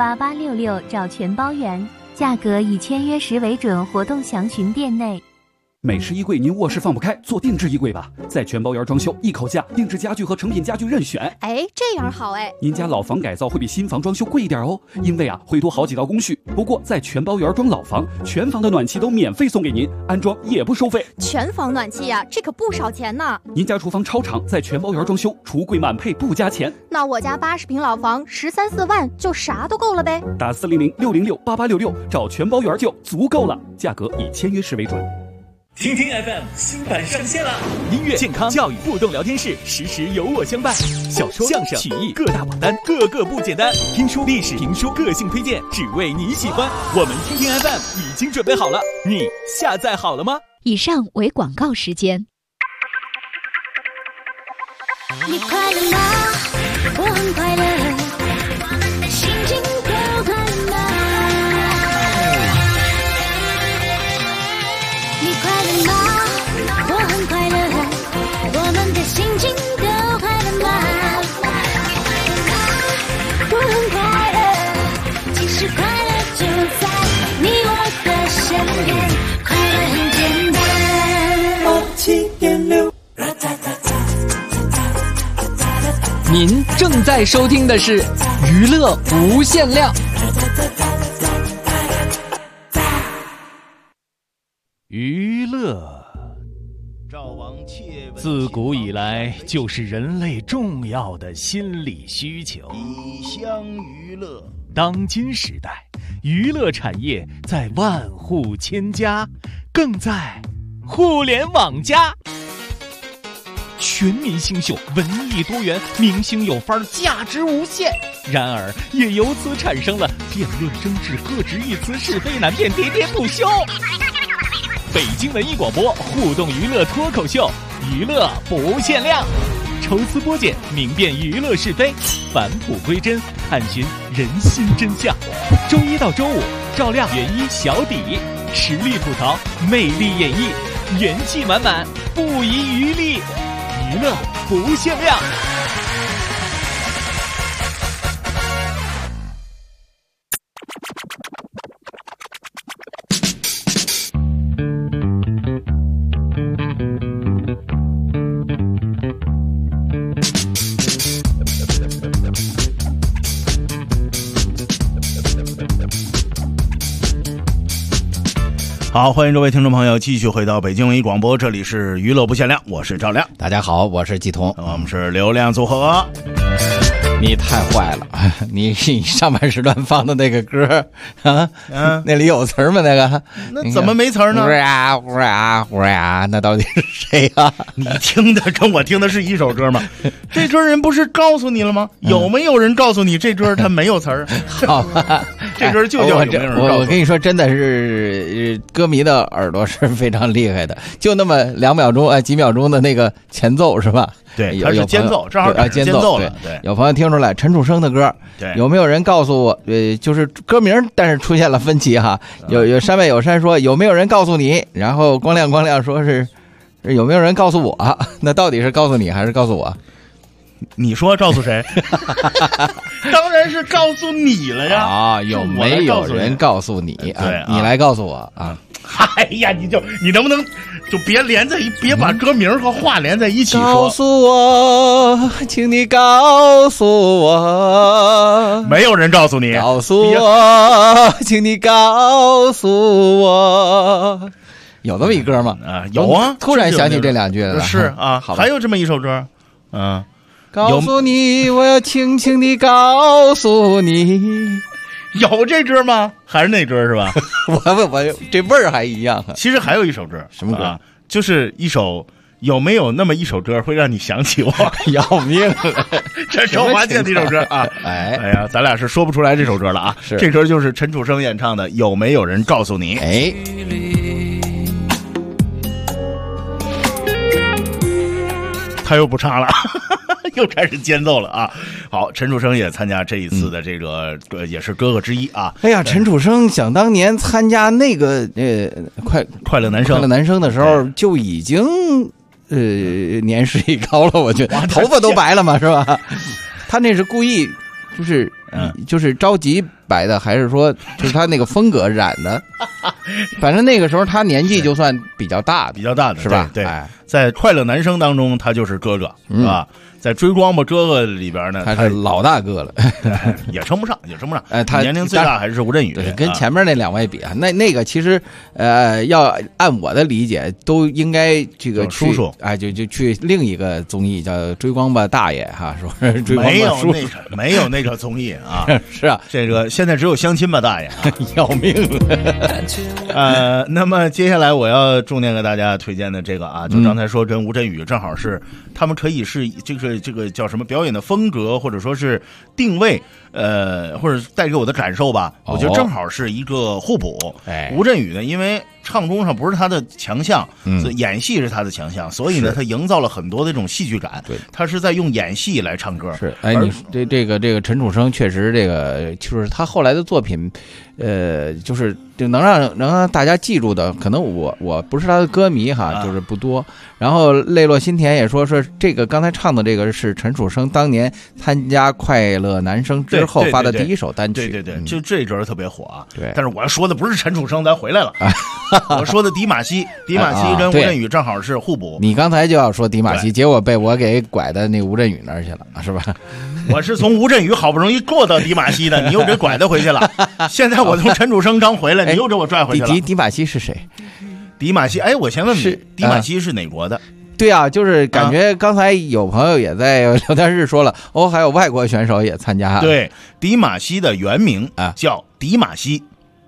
400-606-8866找全包员，价格以签约时为准，活动详询店内。 美式衣柜您卧室放不开，做定制衣柜吧，在全包园装修，一口价，定制家具和成品家具任选。 哎，这样好哎。 您家老房改造会比新房装修贵一点哦，因为会多好几道工序。不过在全包园装老房，全房的暖气都免费送给您，安装也不收费。 全房暖气呀，这可不少钱呢。 您家厨房超长，在全包园装修，橱柜满配不加钱。 那我家80平老房13、14万就啥都够了呗。 打400-606-8866找全包园就足够了，价格以签约式为准。 听听 FM 新版上线了，音乐、健康、教育、互动聊天室，时时有我相伴。小说、相声、曲艺各大榜单，个个不简单。听书、历史、评书，个性推荐，只为你喜欢。我们听听 FM 已经准备好了，你下载好了吗？ 以上为广告时间。 你快乐吗？我很快乐，我们的心情都快乐吗？你快乐吗？我很快乐，我们的心情都快乐吗？我很快乐，其实快乐就在你我的身边，快乐很简单。 您正在收听的是娱乐无限量。 娱乐自古以来就是人类重要的心理需求。 以相娱乐， 当今时代，娱乐产业在万户千家，更在互联网加。全民新秀，文艺多元，明星有范儿，价值无限。然而，也由此产生了辩论争执、各执一词、是非难辨、喋喋不休。北京文艺广播互动娱乐脱口秀，娱乐不限量，抽丝剥茧，明辨娱乐是非，返璞归真，探寻人心真相。周一到周五，照亮原一小底，实力吐槽，魅力演绎，元气满满，不遗余力。娱乐不限量。 好，欢迎各位听众朋友继续回到北京文艺广播，这里是娱乐不限量，我是赵亮。 大家好，我是季彤， 我们是流量组合。 你太坏了，你上半时段放的那个歌啊，那里有词吗？那个那怎么没词呢？ 呼呀，那到底是谁啊？ 你听的跟我听的是一首歌吗？这歌人不是告诉你了吗？有没有人告诉你这歌它没有词儿？ 好吧， 这歌就叫有没有人告诉我跟你说，真的是歌迷的耳朵是非常厉害的，就那么2秒钟几秒钟的那个前奏是吧？ 对，它是间奏，正好间奏了。对， 有朋友听出来陈楚生的歌， 对， 有没有人告诉我？就是歌名，但是出现了分歧哈。有山外有山说有没有人告诉你？然后光亮说是有没有人告诉我？那到底是告诉你还是告诉我？ 你说告诉谁？当然是告诉你了呀！ 啊，有没有人告诉你？ 对， 你来告诉我啊！ 哎呀，你能不能就别别把歌名和话连在一起说？ 告诉我，请你告诉我， 没有人告诉你。 告诉我，请你告诉我，有这么一歌吗？ 啊，有啊！ 突然想起这2句了。 是啊，还有这么一首歌， 告诉你，我要轻轻地告诉你。 有这歌吗？还是那歌是吧？ 我这味儿还一样。 其实还有一首歌， 什么歌？ 就是一首有没有那么一首歌会让你想起我？ 要命了！ 这周华健的一首歌啊！哎呀，咱俩是说不出来这首歌了啊！ 是这歌就是陈楚生演唱的《有没有人告诉你》。 哎， 他又不唱了。又开始间奏了啊！好，陈楚生也参加这一次的这个，也是哥哥之一啊。 哎呀，陈楚生想当年参加那个快乐男生的时候就已经年事已高了，我觉得头发都白了嘛，是吧？他那是故意，就是着急白的，还是说就是他那个风格染的？ 反正那个时候他年纪就算比较大的，是吧？ 对，在快乐男声当中，他就是哥哥，是吧？在追光吧哥哥里边呢， 他是老大哥了， 也称不上。 他年龄最大还是吴镇宇， 对，跟前面那两位比啊，那个其实要按我的理解，都应该这个叔叔， 就去另一个综艺叫《追光吧大爷》哈，是不是？追光吧叔叔没有那个综艺啊， 是啊， 这个现在只有相亲吧大爷， 要命了。 那么接下来我要重点给大家推荐的这个啊，就刚才说跟吴镇宇正好是他们可以是这个叫什么表演的风格，或者说是定位，或者带给我的感受吧，我觉得正好是一个互补。吴镇宇呢，因为唱功上不是他的强项，演戏是他的强项，所以呢，他营造了很多的这种戏剧感。对，他是在用演戏来唱歌。 是，你这个陈楚生确实这个就是他后来的作品，就是能让大家记住的，可能我不是他的歌迷哈，就是不多。然后泪落心田也说这个刚才唱的这个是陈楚生当年参加快乐男声之后发的第一首单曲。 对，就这阵儿特别火啊。 对， 但是我要说的不是陈楚生，咱回来了。我说的迪玛希跟吴镇宇正好是互补。 你刚才就要说迪玛希，结果被我给拐到那吴镇宇那儿去了，是吧？ 我是从吴镇宇好不容易过到迪玛希的，你又给拐的回去了。现在我从陈楚生刚回来，你又给我拽回去了。 迪玛希是谁？ 迪玛希，我先问问，迪玛希是哪国的？ 对啊，就是感觉刚才有朋友也在聊天室说了，还有外国选手也参加。 对，迪玛希的原名叫迪玛希。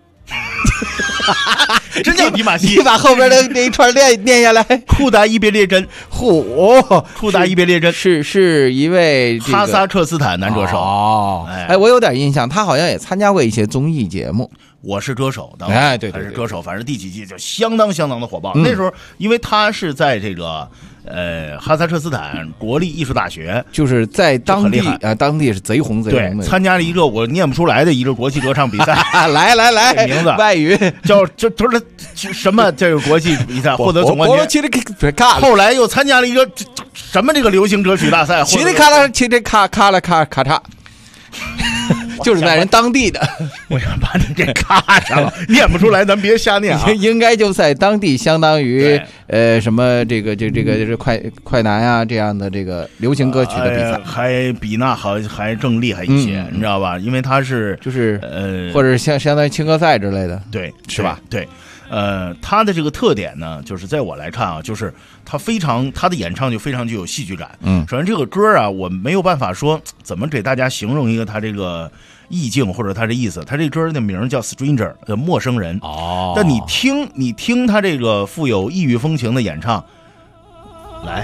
真叫迪玛希， 你把后边的那一串念下来。 库达伊别列真，库达伊别列真是一位哈萨克斯坦男歌手。 我有点印象，他好像也参加过一些综艺节目。 我是歌手， 对， 还是歌手，反正第几季就相当的火爆。那时候，因为他是在这个哈萨克斯坦国立艺术大学， 就是在当地当地是贼红的， 参加了一个我念不出来的一个国际歌唱比赛。 来， 名字外语叫什么这个国际比赛获得总冠军，后来又参加了一个什么这个流行歌曲大赛， 嘁哩咔嚓。就是在人当地的， 我想把你给卡上了，念不出来，咱别瞎念啊。 应该就在当地，相当于什么这个快男啊这样的这个流行歌曲的比赛， 还比那还更厉害一些，你知道吧？因为他是或者相当于青歌赛之类的， 对， 是吧？ 对。他的这个特点呢，就是在我来看啊，就是他的演唱就非常具有戏剧感。首先这个歌啊，我没有办法说怎么给大家形容一个他这个意境或者他这意思。他这歌的名叫 Stranger 的陌生人。但你听他这个富有异域风情的演唱，来。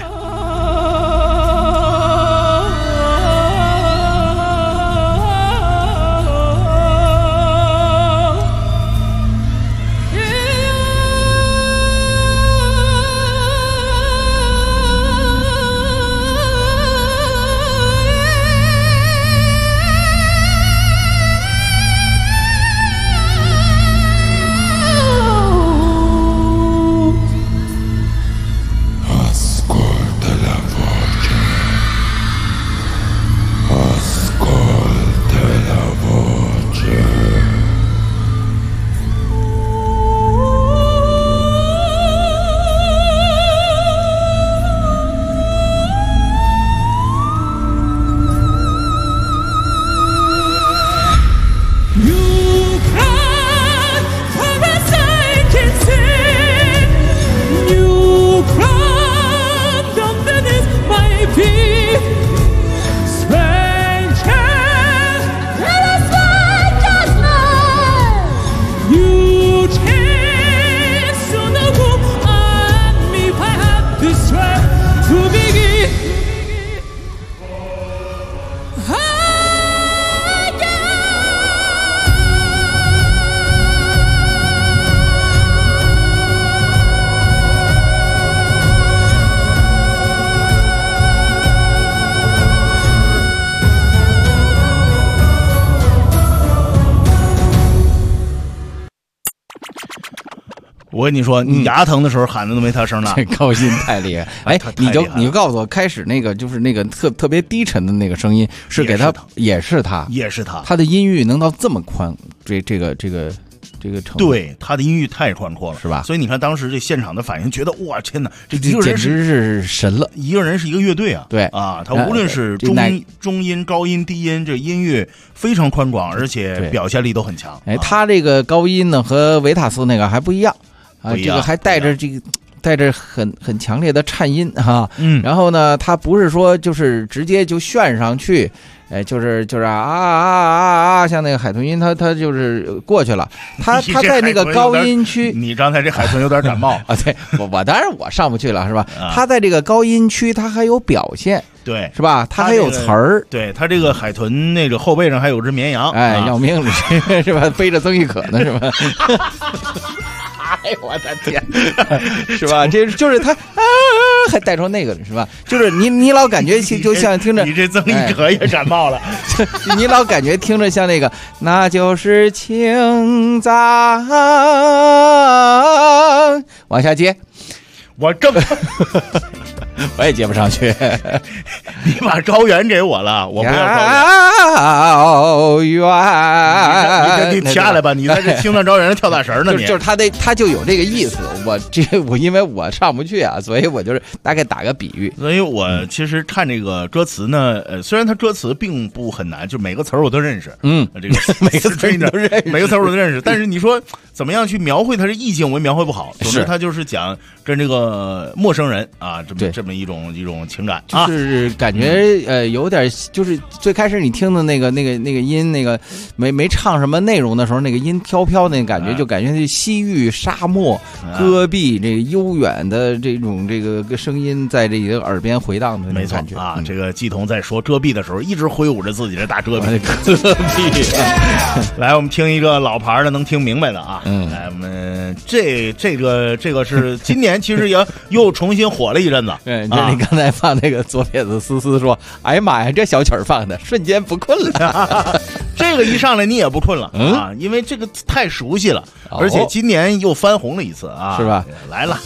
我跟你说，你牙疼的时候喊的都没他声大， 高音太厉害。你就告诉我，开始那个就是那个特别低沉的那个声音是给他，也是他， 也是他， 他的音域能到这么宽，这个这个程度。 对，他的音域太宽阔了， 是吧？ 所以你看当时这现场的反应，觉得哇天哪，这简直是神了！ 一个人是一个乐队啊， 对啊，他无论是中音、高音、低音，这音域非常宽广，而且表现力都很强。 哎，他这个高音呢和维塔斯那个还不一样啊，这个还带着很强烈的颤音哈，然后呢，他不是说就是直接就炫上去，哎，就是像那个海豚音，他就是过去了，他在那个高音区， 你刚才这海豚有点感冒啊，对我当然我上不去了是吧？他在这个高音区，他还有表现。 对， 是吧？他还有词儿。 对他这个海豚那个后背上还有只绵羊， 哎，要命了，是吧？背着曾轶可呢，是吧？哎呦我的天，是吧？这就是他还带出那个是吧？就是你老感觉就像听着， 你这曾轶可也感冒了， 你老感觉听着像那个，那就是青藏，往下接， 我正。 我也接不上去， 你把高原给我了，我不要高原。 你下来吧，你在这青藏高原跳大神呢，你就是他就有这个意思。我因为我上不去啊，所以我就是大概打个比喻。 所以我其实看这个歌词呢，虽然它歌词并不很难，就每个词儿我都认识，这个每个词儿都认识， 每个词儿我都认识。但是你说怎么样去描绘它的意境，我也描绘不好。总之，它就是讲跟这个陌生人啊，这么一种情感， 就是感觉有点，就是最开始你听的那个音，那个没唱什么内容的时候，那个音飘那感觉，就感觉是西域沙漠戈壁这个悠远的这个声音在这个耳边回荡的那种感觉啊。这个季彤在说遮蔽的时候，一直挥舞着自己的大遮蔽。 遮蔽， 来，我们听一个老牌的，能听明白的啊。来，我们这个是今年其实也又重新火了一阵子。 对，这你刚才放那个左撇子思思说：“哎呀妈呀，这小曲儿放的，瞬间不困了。” 这个一上来你也不困了啊，因为这个太熟悉了，而且今年又翻红了一次啊， 是吧？ 来了。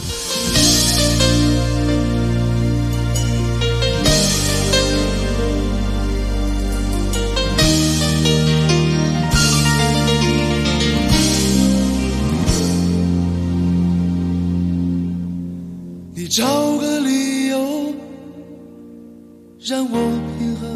你找个理由让我平衡，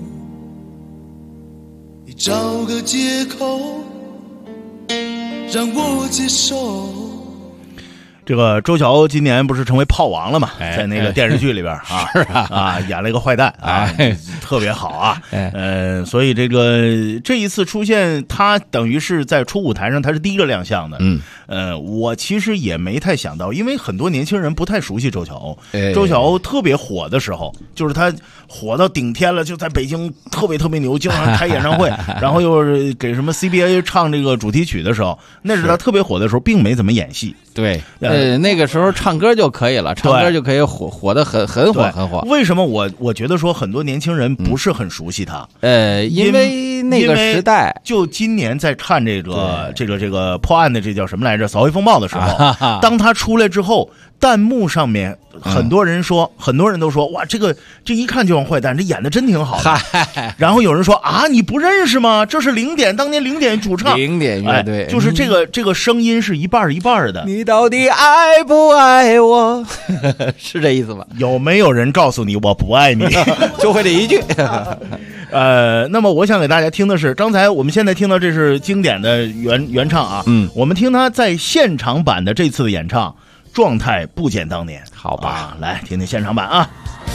你找个借口让我接受。 这个周晓鸥今年不是成为炮王了嘛？在那个电视剧里边啊，演了一个坏蛋啊，特别好啊。所以这一次出现，他等于是在初舞台上，他是第一个亮相的。我其实也没太想到，因为很多年轻人不太熟悉周晓鸥。周晓鸥特别火的时候，就是他火到顶天了，就在北京特别牛，经常开演唱会，然后又是给什么 CBA 唱这个主题曲的时候，那是他特别火的时候，并没怎么演戏。 对，那个时候唱歌就可以了，唱歌就可以火得很火。 为什么我觉得说很多年轻人不是很熟悉他？ 因为那个时代， 就今年在看这个破案的这叫什么来着？扫黑风暴的时候，当他出来之后，弹幕上面很多人都说哇，这一看就像坏蛋，这演的真挺好的。然后有人说啊，你不认识吗？这是当年零点主唱， 零点乐队， 就是这个声音是一半的。 你到底爱不爱我？是这意思吗？ 有没有人告诉你我不爱你？ 就会这一句。 那么我想给大家听的是，刚才我们现在听到这是经典的原唱啊，我们听他在现场版的这次的演唱，状态不减当年。 好吧， 来听听现场版啊。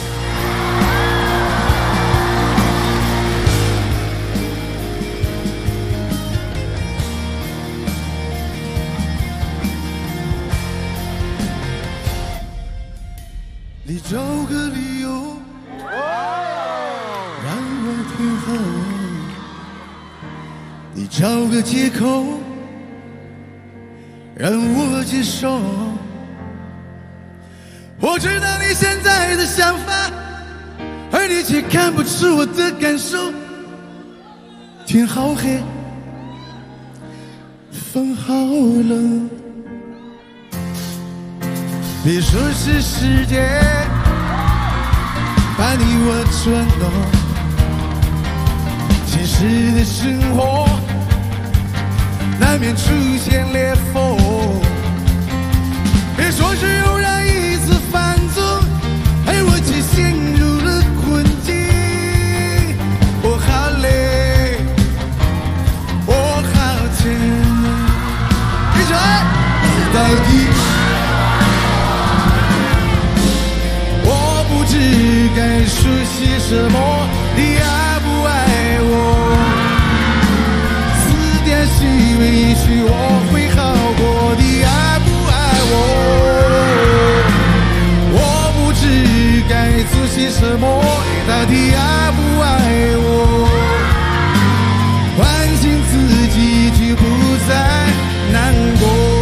你找个理由让我平衡，你找个借口让我接受。我知道你现在的想法，而你却看不出我的感受。天好黑，风好冷，别说是时间把你我转动，现实的生活难外面出现裂缝。别说是偶然一次犯错，而我却陷入了困境。我好累，我好累，一起来，到底我不知该说些什么，你爱不爱我？死点虚伪，也许我会好过，你爱不爱我？我不知该做些什么，你到底爱不爱我？唤醒自己，就不再难过。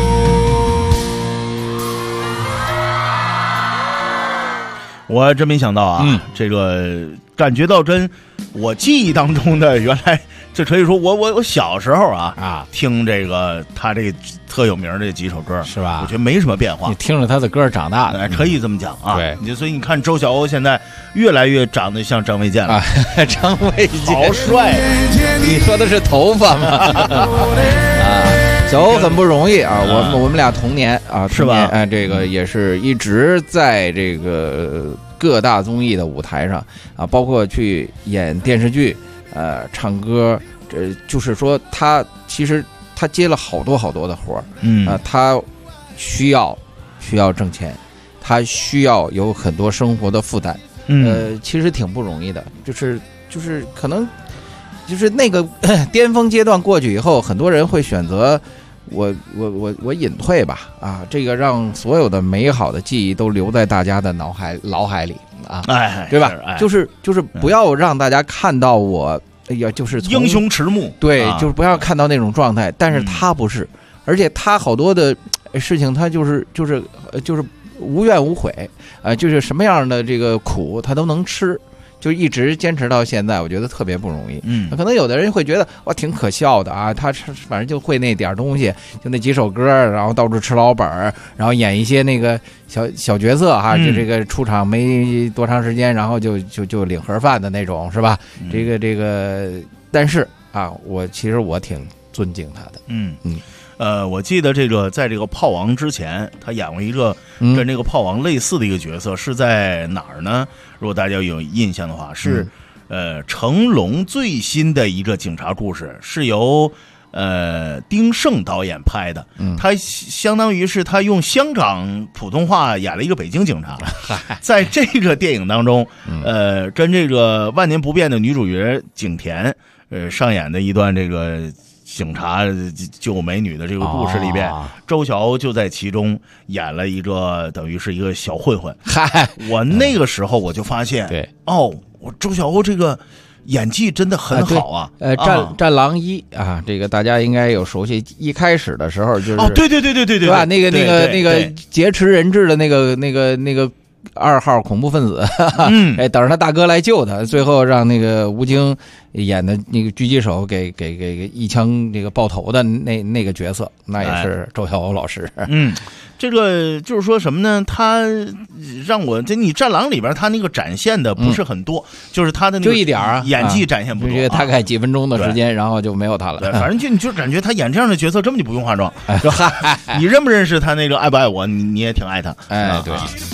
我真没想到啊，这个感觉到我记忆当中的原来，这可以说我小时候啊听这个他这特有名的这几首歌是吧？ 我觉得没什么变化。 你听着他的歌长大的， 可以这么讲啊。 对， 所以你看周晓鸥现在越来越长得像张卫健了啊，张卫健好帅。 你说的是头发吗？小欧很不容易啊，我们俩同年啊， 是吧？ 哎，这个也是一直在这个各大综艺的舞台上啊，包括去演电视剧，唱歌，就是说他其实他接了好多的活儿，他需要挣钱，他需要有很多生活的负担，其实挺不容易的，就是可能。就是那个巅峰阶段过去以后，很多人会选择我隐退吧，啊，这个让所有的美好的记忆都留在大家的脑海里啊，对吧？就是不要让大家看到我，哎呀，就是英雄迟暮， 对，就是不要看到那种状态。但是他不是，而且他好多的事情，他就是无怨无悔，就是什么样的这个苦他都能吃。就一直坚持到现在，我觉得特别不容易。可能有的人会觉得哇，挺可笑的啊，他反正就会那点东西，就那几首歌，然后到处吃老本，然后演一些那个小角色哈，就这个出场没多长时间，然后就领盒饭的那种，是吧？这个，但是啊，其实我挺尊敬他的。 我记得在这个炮王之前，他演过一个跟这个炮王类似的一个角色，是在哪儿呢？如果大家有印象的话，是成龙最新的一个警察故事，是由丁晟导演拍的。他相当于是他用香港普通话演了一个北京警察。在这个电影当中，跟这个万年不变的女主角景甜上演的一段这个警察救美女的这个故事里边，周晓鸥就在其中演了一个等于是一个小混混。我那个时候我就发现，我周晓鸥这个演技真的很好啊。 战狼一啊，这个大家应该有熟悉。一开始的时候就是对吧？那个劫持人质的那个2号恐怖分子，等着他大哥来救他，最后让那个吴京演的那个狙击手给一枪这个爆头的那个角色，那也是周晓鸥老师。 这个就是说什么呢？他让我你战狼里边他那个展现的不是很多，就是他的那个就一点啊， 演技展现不多， 大概几分钟的时间，然后就没有他了。 对，反正你就感觉他演这样的角色根本就不用化妆。你认不认识他那个爱不爱我？你也挺爱他。 对。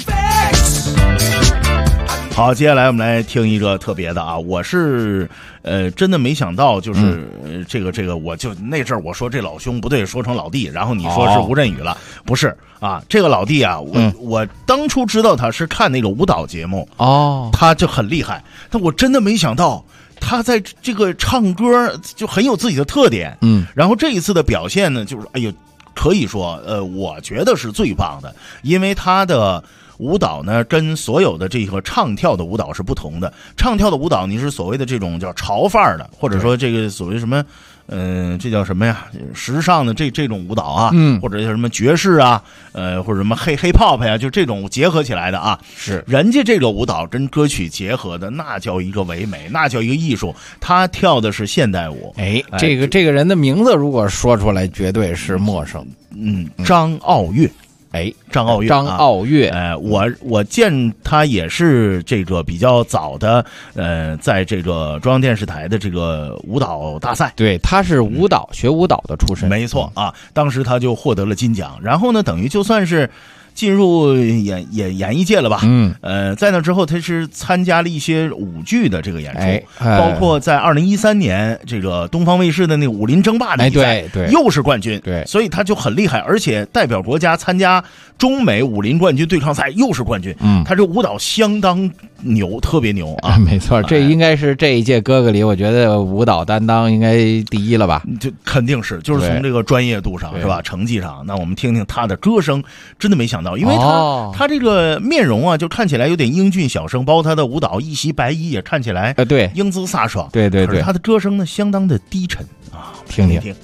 好，接下来我们来听一个特别的啊，我是真的没想到，就是这个我就那阵儿我说这老兄不对，说成老弟，然后你说是吴镇宇了，不是啊，这个老弟啊，我当初知道他是看那个舞蹈节目他就很厉害，但我真的没想到他在这个唱歌就很有自己的特点，然后这一次的表现呢，就是哎呦，可以说我觉得是最棒的，因为他的舞蹈呢跟所有的这个唱跳的舞蹈是不同的。唱跳的舞蹈你是所谓的这种叫潮范儿的，或者说这个所谓什么这叫什么呀？时尚的这种舞蹈啊，或者叫什么爵士啊，或者什么黑 pop 呀，就这种结合起来的啊。 是人家这个舞蹈跟歌曲结合的，那叫一个唯美，那叫一个艺术。他跳的是现代舞。 这个人的名字如果说出来，绝对是陌生。 张傲月。 张傲月， 张傲月， 我见他也是这个比较早的，在这个中央电视台的这个舞蹈大赛， 对，他是舞蹈学舞蹈的出身， 没错啊，当时他就获得了金奖，然后呢，等于就算是进入演艺界了吧，在那之后他是参加了一些舞剧的这个演出，包括在2013年这个东方卫视的那个武林争霸的比赛， 对， 又是冠军， 对， 所以他就很厉害，而且代表国家参加中美武林冠军对抗赛又是冠军，他这舞蹈相当牛，特别牛啊， 没错，这应该是这一届哥哥里，我觉得舞蹈担当应该第一了吧？ 就肯定是，就是从这个专业度上是吧，成绩上，那我们听听他的歌声，真的没想到，因为他这个面容啊，就看起来有点英俊小生，包括他的舞蹈一袭白衣也看起来对英姿飒爽， 对， 可是他的歌声呢相当的低沉啊， 听听。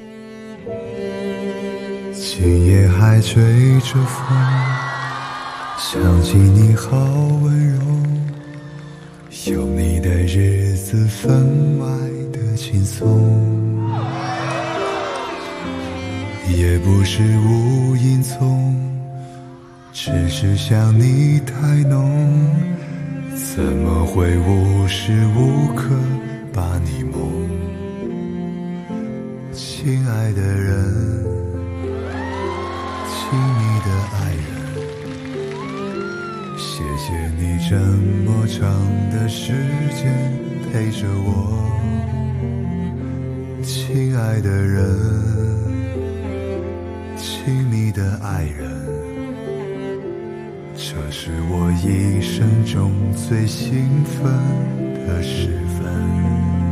今夜还吹着风，想起你好温柔，有你的日子分外的轻松，也不是无影踪，只是想你太浓，怎么会无时无刻把你梦？亲爱的人，亲密的爱人，谢谢你这么长的时间陪着我。亲爱的人，亲密的爱人，这是我一生中最兴奋的时分。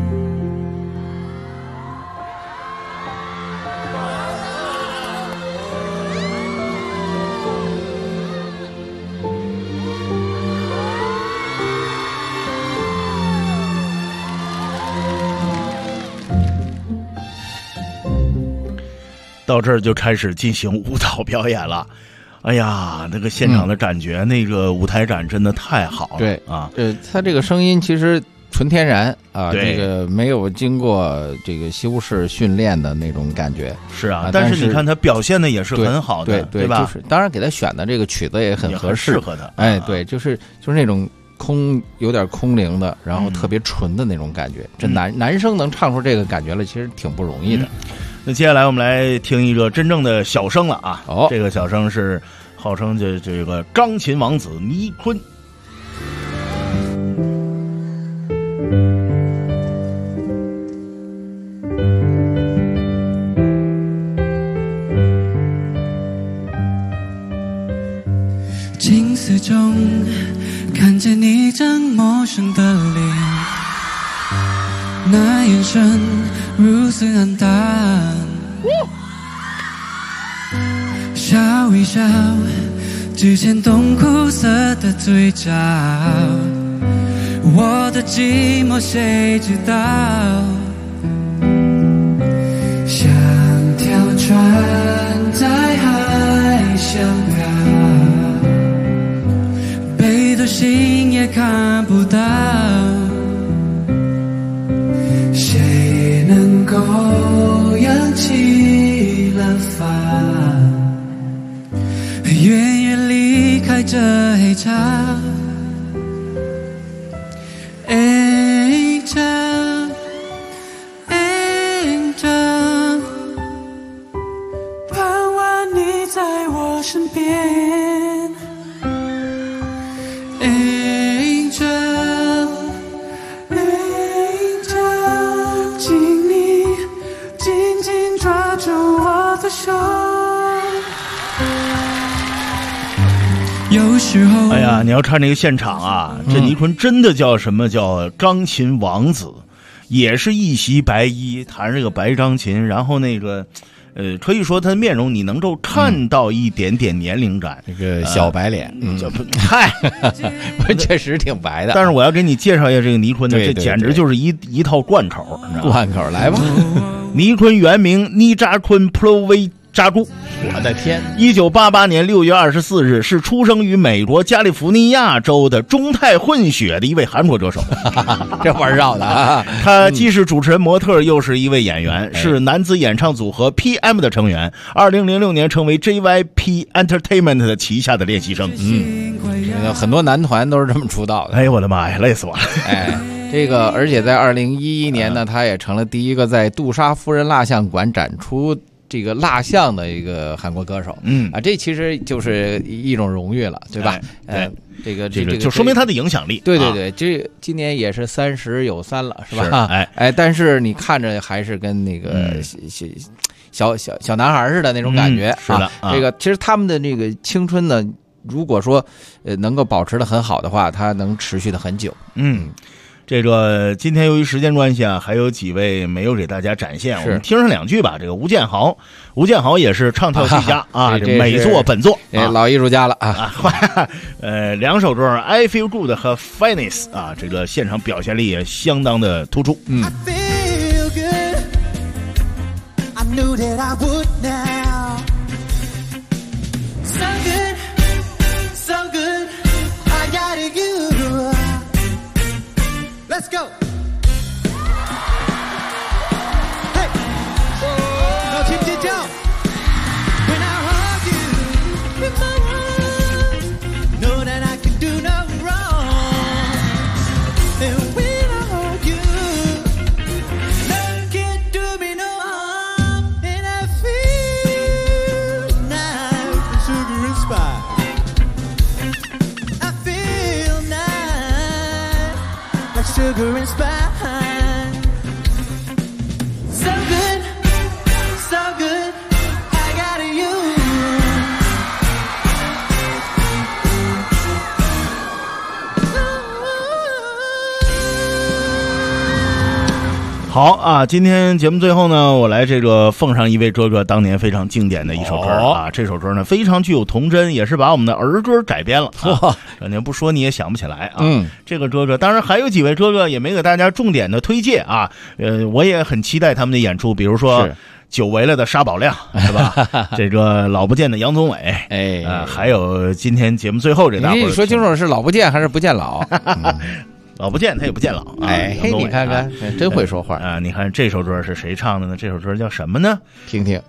到这儿就开始进行舞蹈表演了，哎呀，那个现场的感觉，那个舞台感真的太好了。 对啊， 他这个声音其实纯天然啊，这个没有经过这个修饰训练的那种感觉。 是啊，但是你看他表现的也是很好的， 对吧？ 就是当然给他选的这个曲子也很合适， 适合他。 哎，对，就是那种有点空灵的，然后特别纯的那种感觉。这男生能唱出这个感觉来，其实挺不容易的。 那接下来我们来听一个真正的小生了啊！这个小生是号称这个钢琴王子倪坤。 镜子中看见你张陌生的脸，那眼神如此黯淡，笑一笑之前冻苦涩的嘴角，我的寂寞谁知道？像条船在海上漂，背的心也看不到，谁能够扬起了帆，远远离开这黑潮。Angel， 盼望你在我身边。Angel， 请你紧紧抓住我的手。有时候， 哎呀，你要看这个现场啊，这倪坤真的叫什么叫钢琴王子，也是一袭白衣，弹这个白钢琴，然后那个。可以说他的面容你能够看到一点点年龄感， 这个小白脸， 嗨， 确实挺白的。 但是我要给你介绍一下这个倪坤呢，这简直就是一套贯口， 贯口来吧。 倪坤原名倪扎坤普罗维扎猪。 我的天 ！1988年6月24日是出生于美国加利福尼亚州的中泰混血的一位韩国歌手， 这玩绕的啊！ 他既是主持人、模特，又是一位演员，是男子演唱组合 PM 的成员。2006年成为 JYP Entertainment 的旗下的练习生。 很多男团都是这么出道的。 哎呦我的妈呀，累死我了！ 哎，这个而且在2011年呢，他也成了第一个在杜莎夫人蜡像馆展出这个蜡像的一个韩国歌手。这其实就是一种荣誉了，对吧？这个就说明他的影响力。 对，这今年也是30有3了，是吧？但是你看着还是跟那个小男孩似的那种感觉。 是的， 这个其实他们的那个青春呢，如果说能够保持得很好的话，它能持续的很久。 这个今天由于时间关系啊，还有几位没有给大家展现，我们听上2句吧。这个吴建豪也是唱跳俱佳啊，这美作本作， 老艺术家了啊。 2首歌 I Feel Good 和 Finest 啊，这个现场表现力也相当的突出。 I feel good. I knew that I would now. So good, so good. I got you.Let's go. Hey, no chip chip chop. When I hug you with my arms, know that I can do no wrong. And when I hug you, nothing can do me no harm. And I feel nice and sugar and spice. I feel nice.Sugar and spice, so good, so good. I got you. 好啊，今天节目最后呢，我来这个奉上一位哥哥当年非常经典的一首歌啊。这首歌呢非常具有童真，也是把我们的儿歌改编了啊。这您不说你也想不起来啊。这个哥哥，当然还有几位哥哥也没给大家重点的推荐啊。我也很期待他们的演出，比如说久违了的沙宝亮，是吧？这个老不见的杨宗纬，还有今天节目最后这大伙儿， 你说清楚是老不见还是不见老？ 老不见他也不见老啊！ 你看看，真会说话啊！你看这首歌是谁唱的呢？这首歌叫什么呢？ 听听。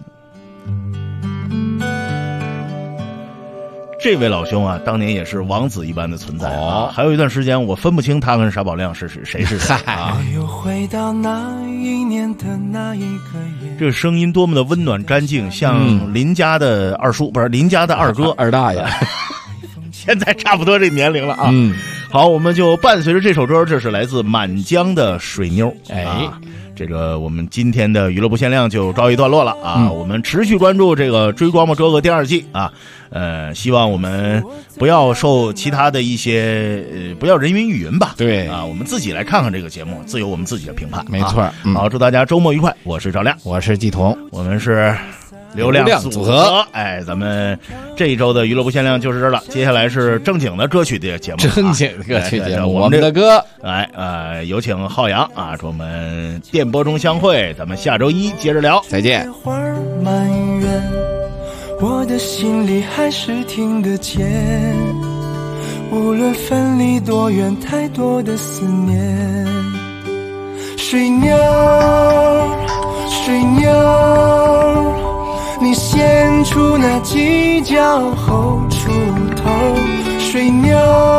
这位老兄啊，当年也是王子一般的存在啊！还有一段时间我分不清他跟沙宝亮是谁是谁啊！ 又回到那一年的那一个夜， 这声音多么的温暖干净，像邻家的二叔，不是邻家的二哥、 二大爷。 现在差不多这年龄了啊。好，我们就伴随着这首歌，这是来自满江的水妞。这个我们今天的娱乐不限量就告一段落了啊。我们持续关注这个追光吧哥哥第2季啊。希望我们不要受其他的一些不要人云亦云吧。 对啊，我们自己来看看这个节目，自有我们自己的评判。 没错。 好，祝大家周末愉快。我是赵亮， 我是季彤， 我们是流量组合。咱们这一周的娱乐不限量就是这儿了。接下来是正经的歌曲的节目， 正经的歌曲节目，我们的歌。 有请浩洋啊，祝我们电波中相会。咱们下周1接着聊， 再见。 花满园，我的心里还是听得见。无论分离多远，太多的思念。水妞，水妞。你先出那犄角后出头，水妞，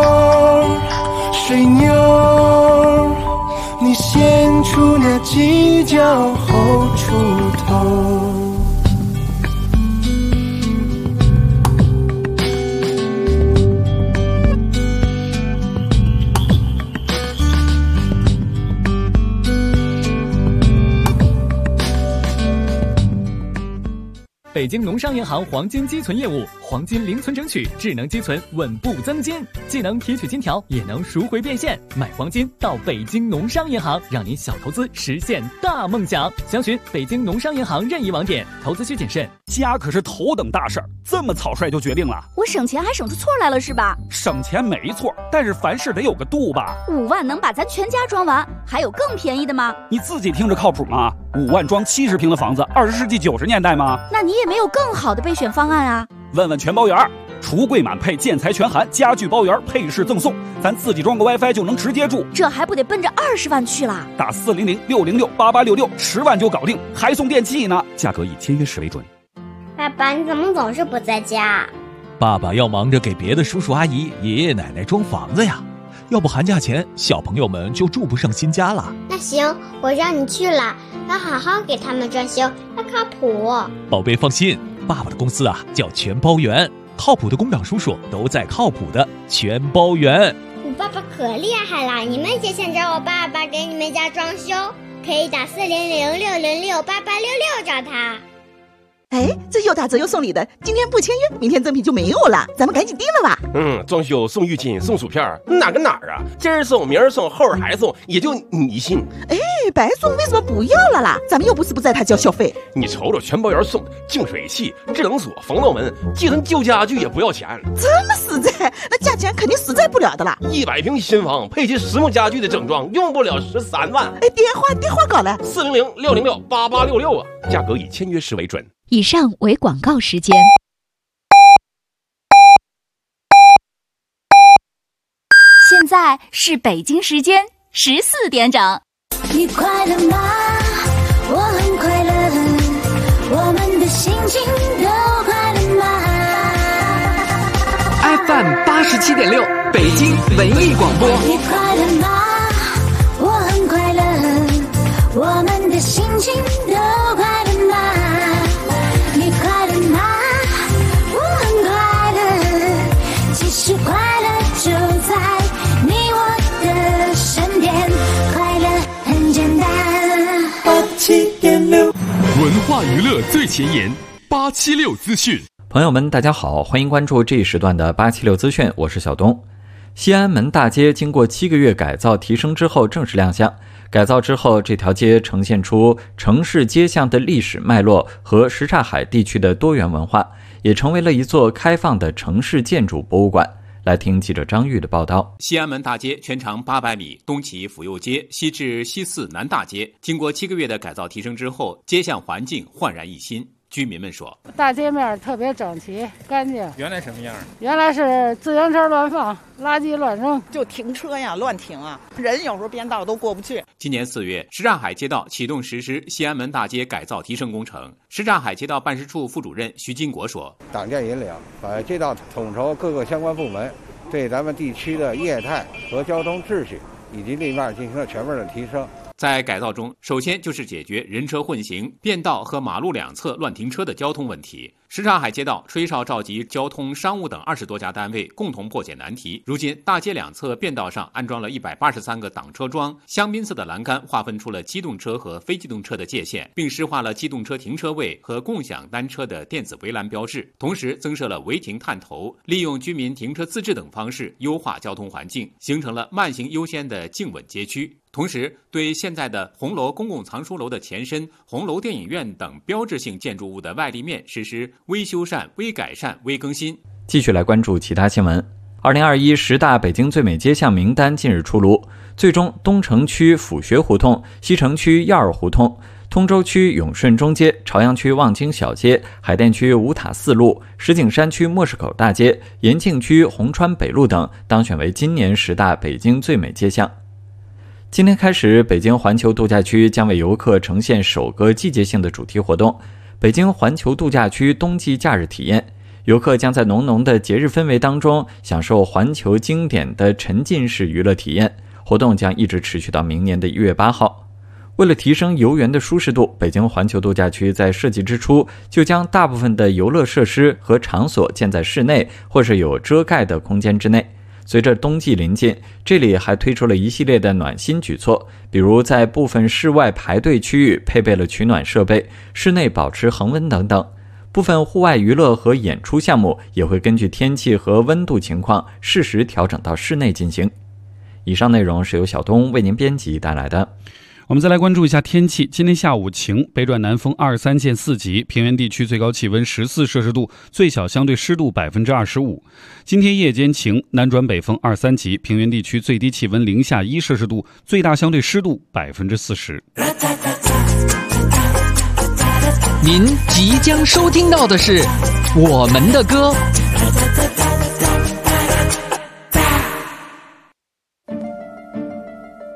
水妞，你先出那犄角后出头。 北京农商银行黄金积存业务，黄金零存整取，智能积存，稳步增金，既能提取金条，也能赎回变现。买黄金到北京农商银行，让您小投资实现大梦想。详询北京农商银行任意网点，投资需谨慎。 家可是头等大事儿，这么草率就决定了？ 我省钱还省出错来了是吧？ 省钱没错，但是凡事得有个度吧。 5万能把咱全家装完，还有更便宜的吗？ 你自己听着靠谱吗？5万装70平的房子，20世纪90年代吗？ 那你也没有更好的备选方案啊？ 问问全包圆，橱柜满配，建材全含，家具包圆，配饰赠送，咱自己装个 WiFi 就能直接住， 这还不得奔着20万去了？ 打400-606-8866，10万就搞定，还送电器呢，价格以签约时为准。 爸爸，你怎么总是不在家？ 爸爸要忙着给别的叔叔阿姨、爷爷奶奶装房子呀，要不寒假前小朋友们就住不上新家了。 那行，我让你去了，要好好给他们装修，要靠谱。 宝贝放心，爸爸的公司叫全包圆，靠谱的工长叔叔都在靠谱的全包圆。 我爸爸可厉害了，你们也想找我爸爸给你们家装修，可以打400-606-8866找他。 哎，这又打折又送礼的，今天不签约，明天赠品就没有了，咱们赶紧订了吧。 装修送浴巾送薯片，哪跟哪儿啊？今儿送明儿送后儿还送，也就你信。 哎，白送为什么不要了啦？咱们又不是不在他交消费。 你瞅瞅全包圆送净水器、智能锁、防盗门，寄存旧家具也不要钱。 这么实在，那价钱肯定实在不了的啦。 100平新房配齐实木家具的整装，用不了13万。 哎，电话搞来 400-606-8866啊，价格以签约时为准。 以上为广告时间。 现在是北京时间14点整。 你快乐吗？我很快乐，我们的心情都快乐吗 ？FM 87.6，北京文艺广播。 你快乐吗？我很快乐，我们的心情都快乐吗？你快乐吗？我很快乐，其实快乐就在你我的身边，快乐很简单。 87.6，文化娱乐最前沿，876资讯。 朋友们，大家好，欢迎关注这一时段的876资讯，我是小东。西安门大街经过7个月改造提升之后正式亮相。改造之后，这条街呈现出城市街巷的历史脉络和什刹海地区的多元文化，也成为了一座开放的城市建筑博物馆。来听记者张玉的报道。 西安门大街全长800米，东起府右街，西至西四南大街。经过7个月的改造提升之后，街巷环境焕然一新。居民们说， 大街面特别整齐干净。 原来什么样？ 原来是自行车乱放，垃圾乱扔， 就停车呀，乱停啊，人有时候边道都过不去。 今年4月，什刹海街道启动实施西安门大街改造提升工程。什刹海街道办事处副主任徐金国说， 党建引领，把街道统筹各个相关部门，对咱们地区的业态和交通秩序以及立面进行了全面的提升。 在改造中，首先就是解决人车混行、便道和马路两侧乱停车的交通问题。什刹海街道吹哨召集交通、商务等20多家单位，共同破解难题。如今，大街两侧便道上安装了183个挡车桩，香槟色的栏杆划分出了机动车和非机动车的界限，并施划了机动车停车位和共享单车的电子围栏标志，同时增设了违停探头，利用居民停车自治等方式优化交通环境，形成了慢行优先的静稳街区。同时，对现在的红楼公共藏书楼的前身、红楼电影院等标志性建筑物的外立面实施微修缮、微改善、微更新。 继续来关注其他新闻。202110大北京最美街巷名单近日出炉，最终东城区府学胡同、西城区耀儿胡同、通州区永顺中街、朝阳区望京小街、海淀区五塔四路、石景山区莫市口大街、延庆区红川北路等当选为今年10大北京最美街巷。今天开始，北京环球度假区将为游客呈现首个季节性的主题活动——北京环球度假区冬季假日体验。游客将在浓浓的节日氛围当中享受环球经典的沉浸式娱乐体验。活动将一直持续到明年的1月8号。为了提升游园的舒适度，北京环球度假区在设计之初就将大部分的游乐设施和场所建在室内或是有遮盖的空间之内。随着冬季临近，这里还推出了一系列的暖心举措，比如在部分室外排队区域配备了取暖设备，室内保持恒温等等。部分户外娱乐和演出项目也会根据天气和温度情况适时调整到室内进行。以上内容是由小东为您编辑带来的。 我们再来关注一下天气。今天下午晴，北转南风2-3线4级，平原地区最高气温14摄氏度，最小相对湿度25%。今天夜间晴，南转北风2-3级，平原地区最低气温0下1摄氏度，最大相对湿度40%。 您即将收听到的是我们的歌。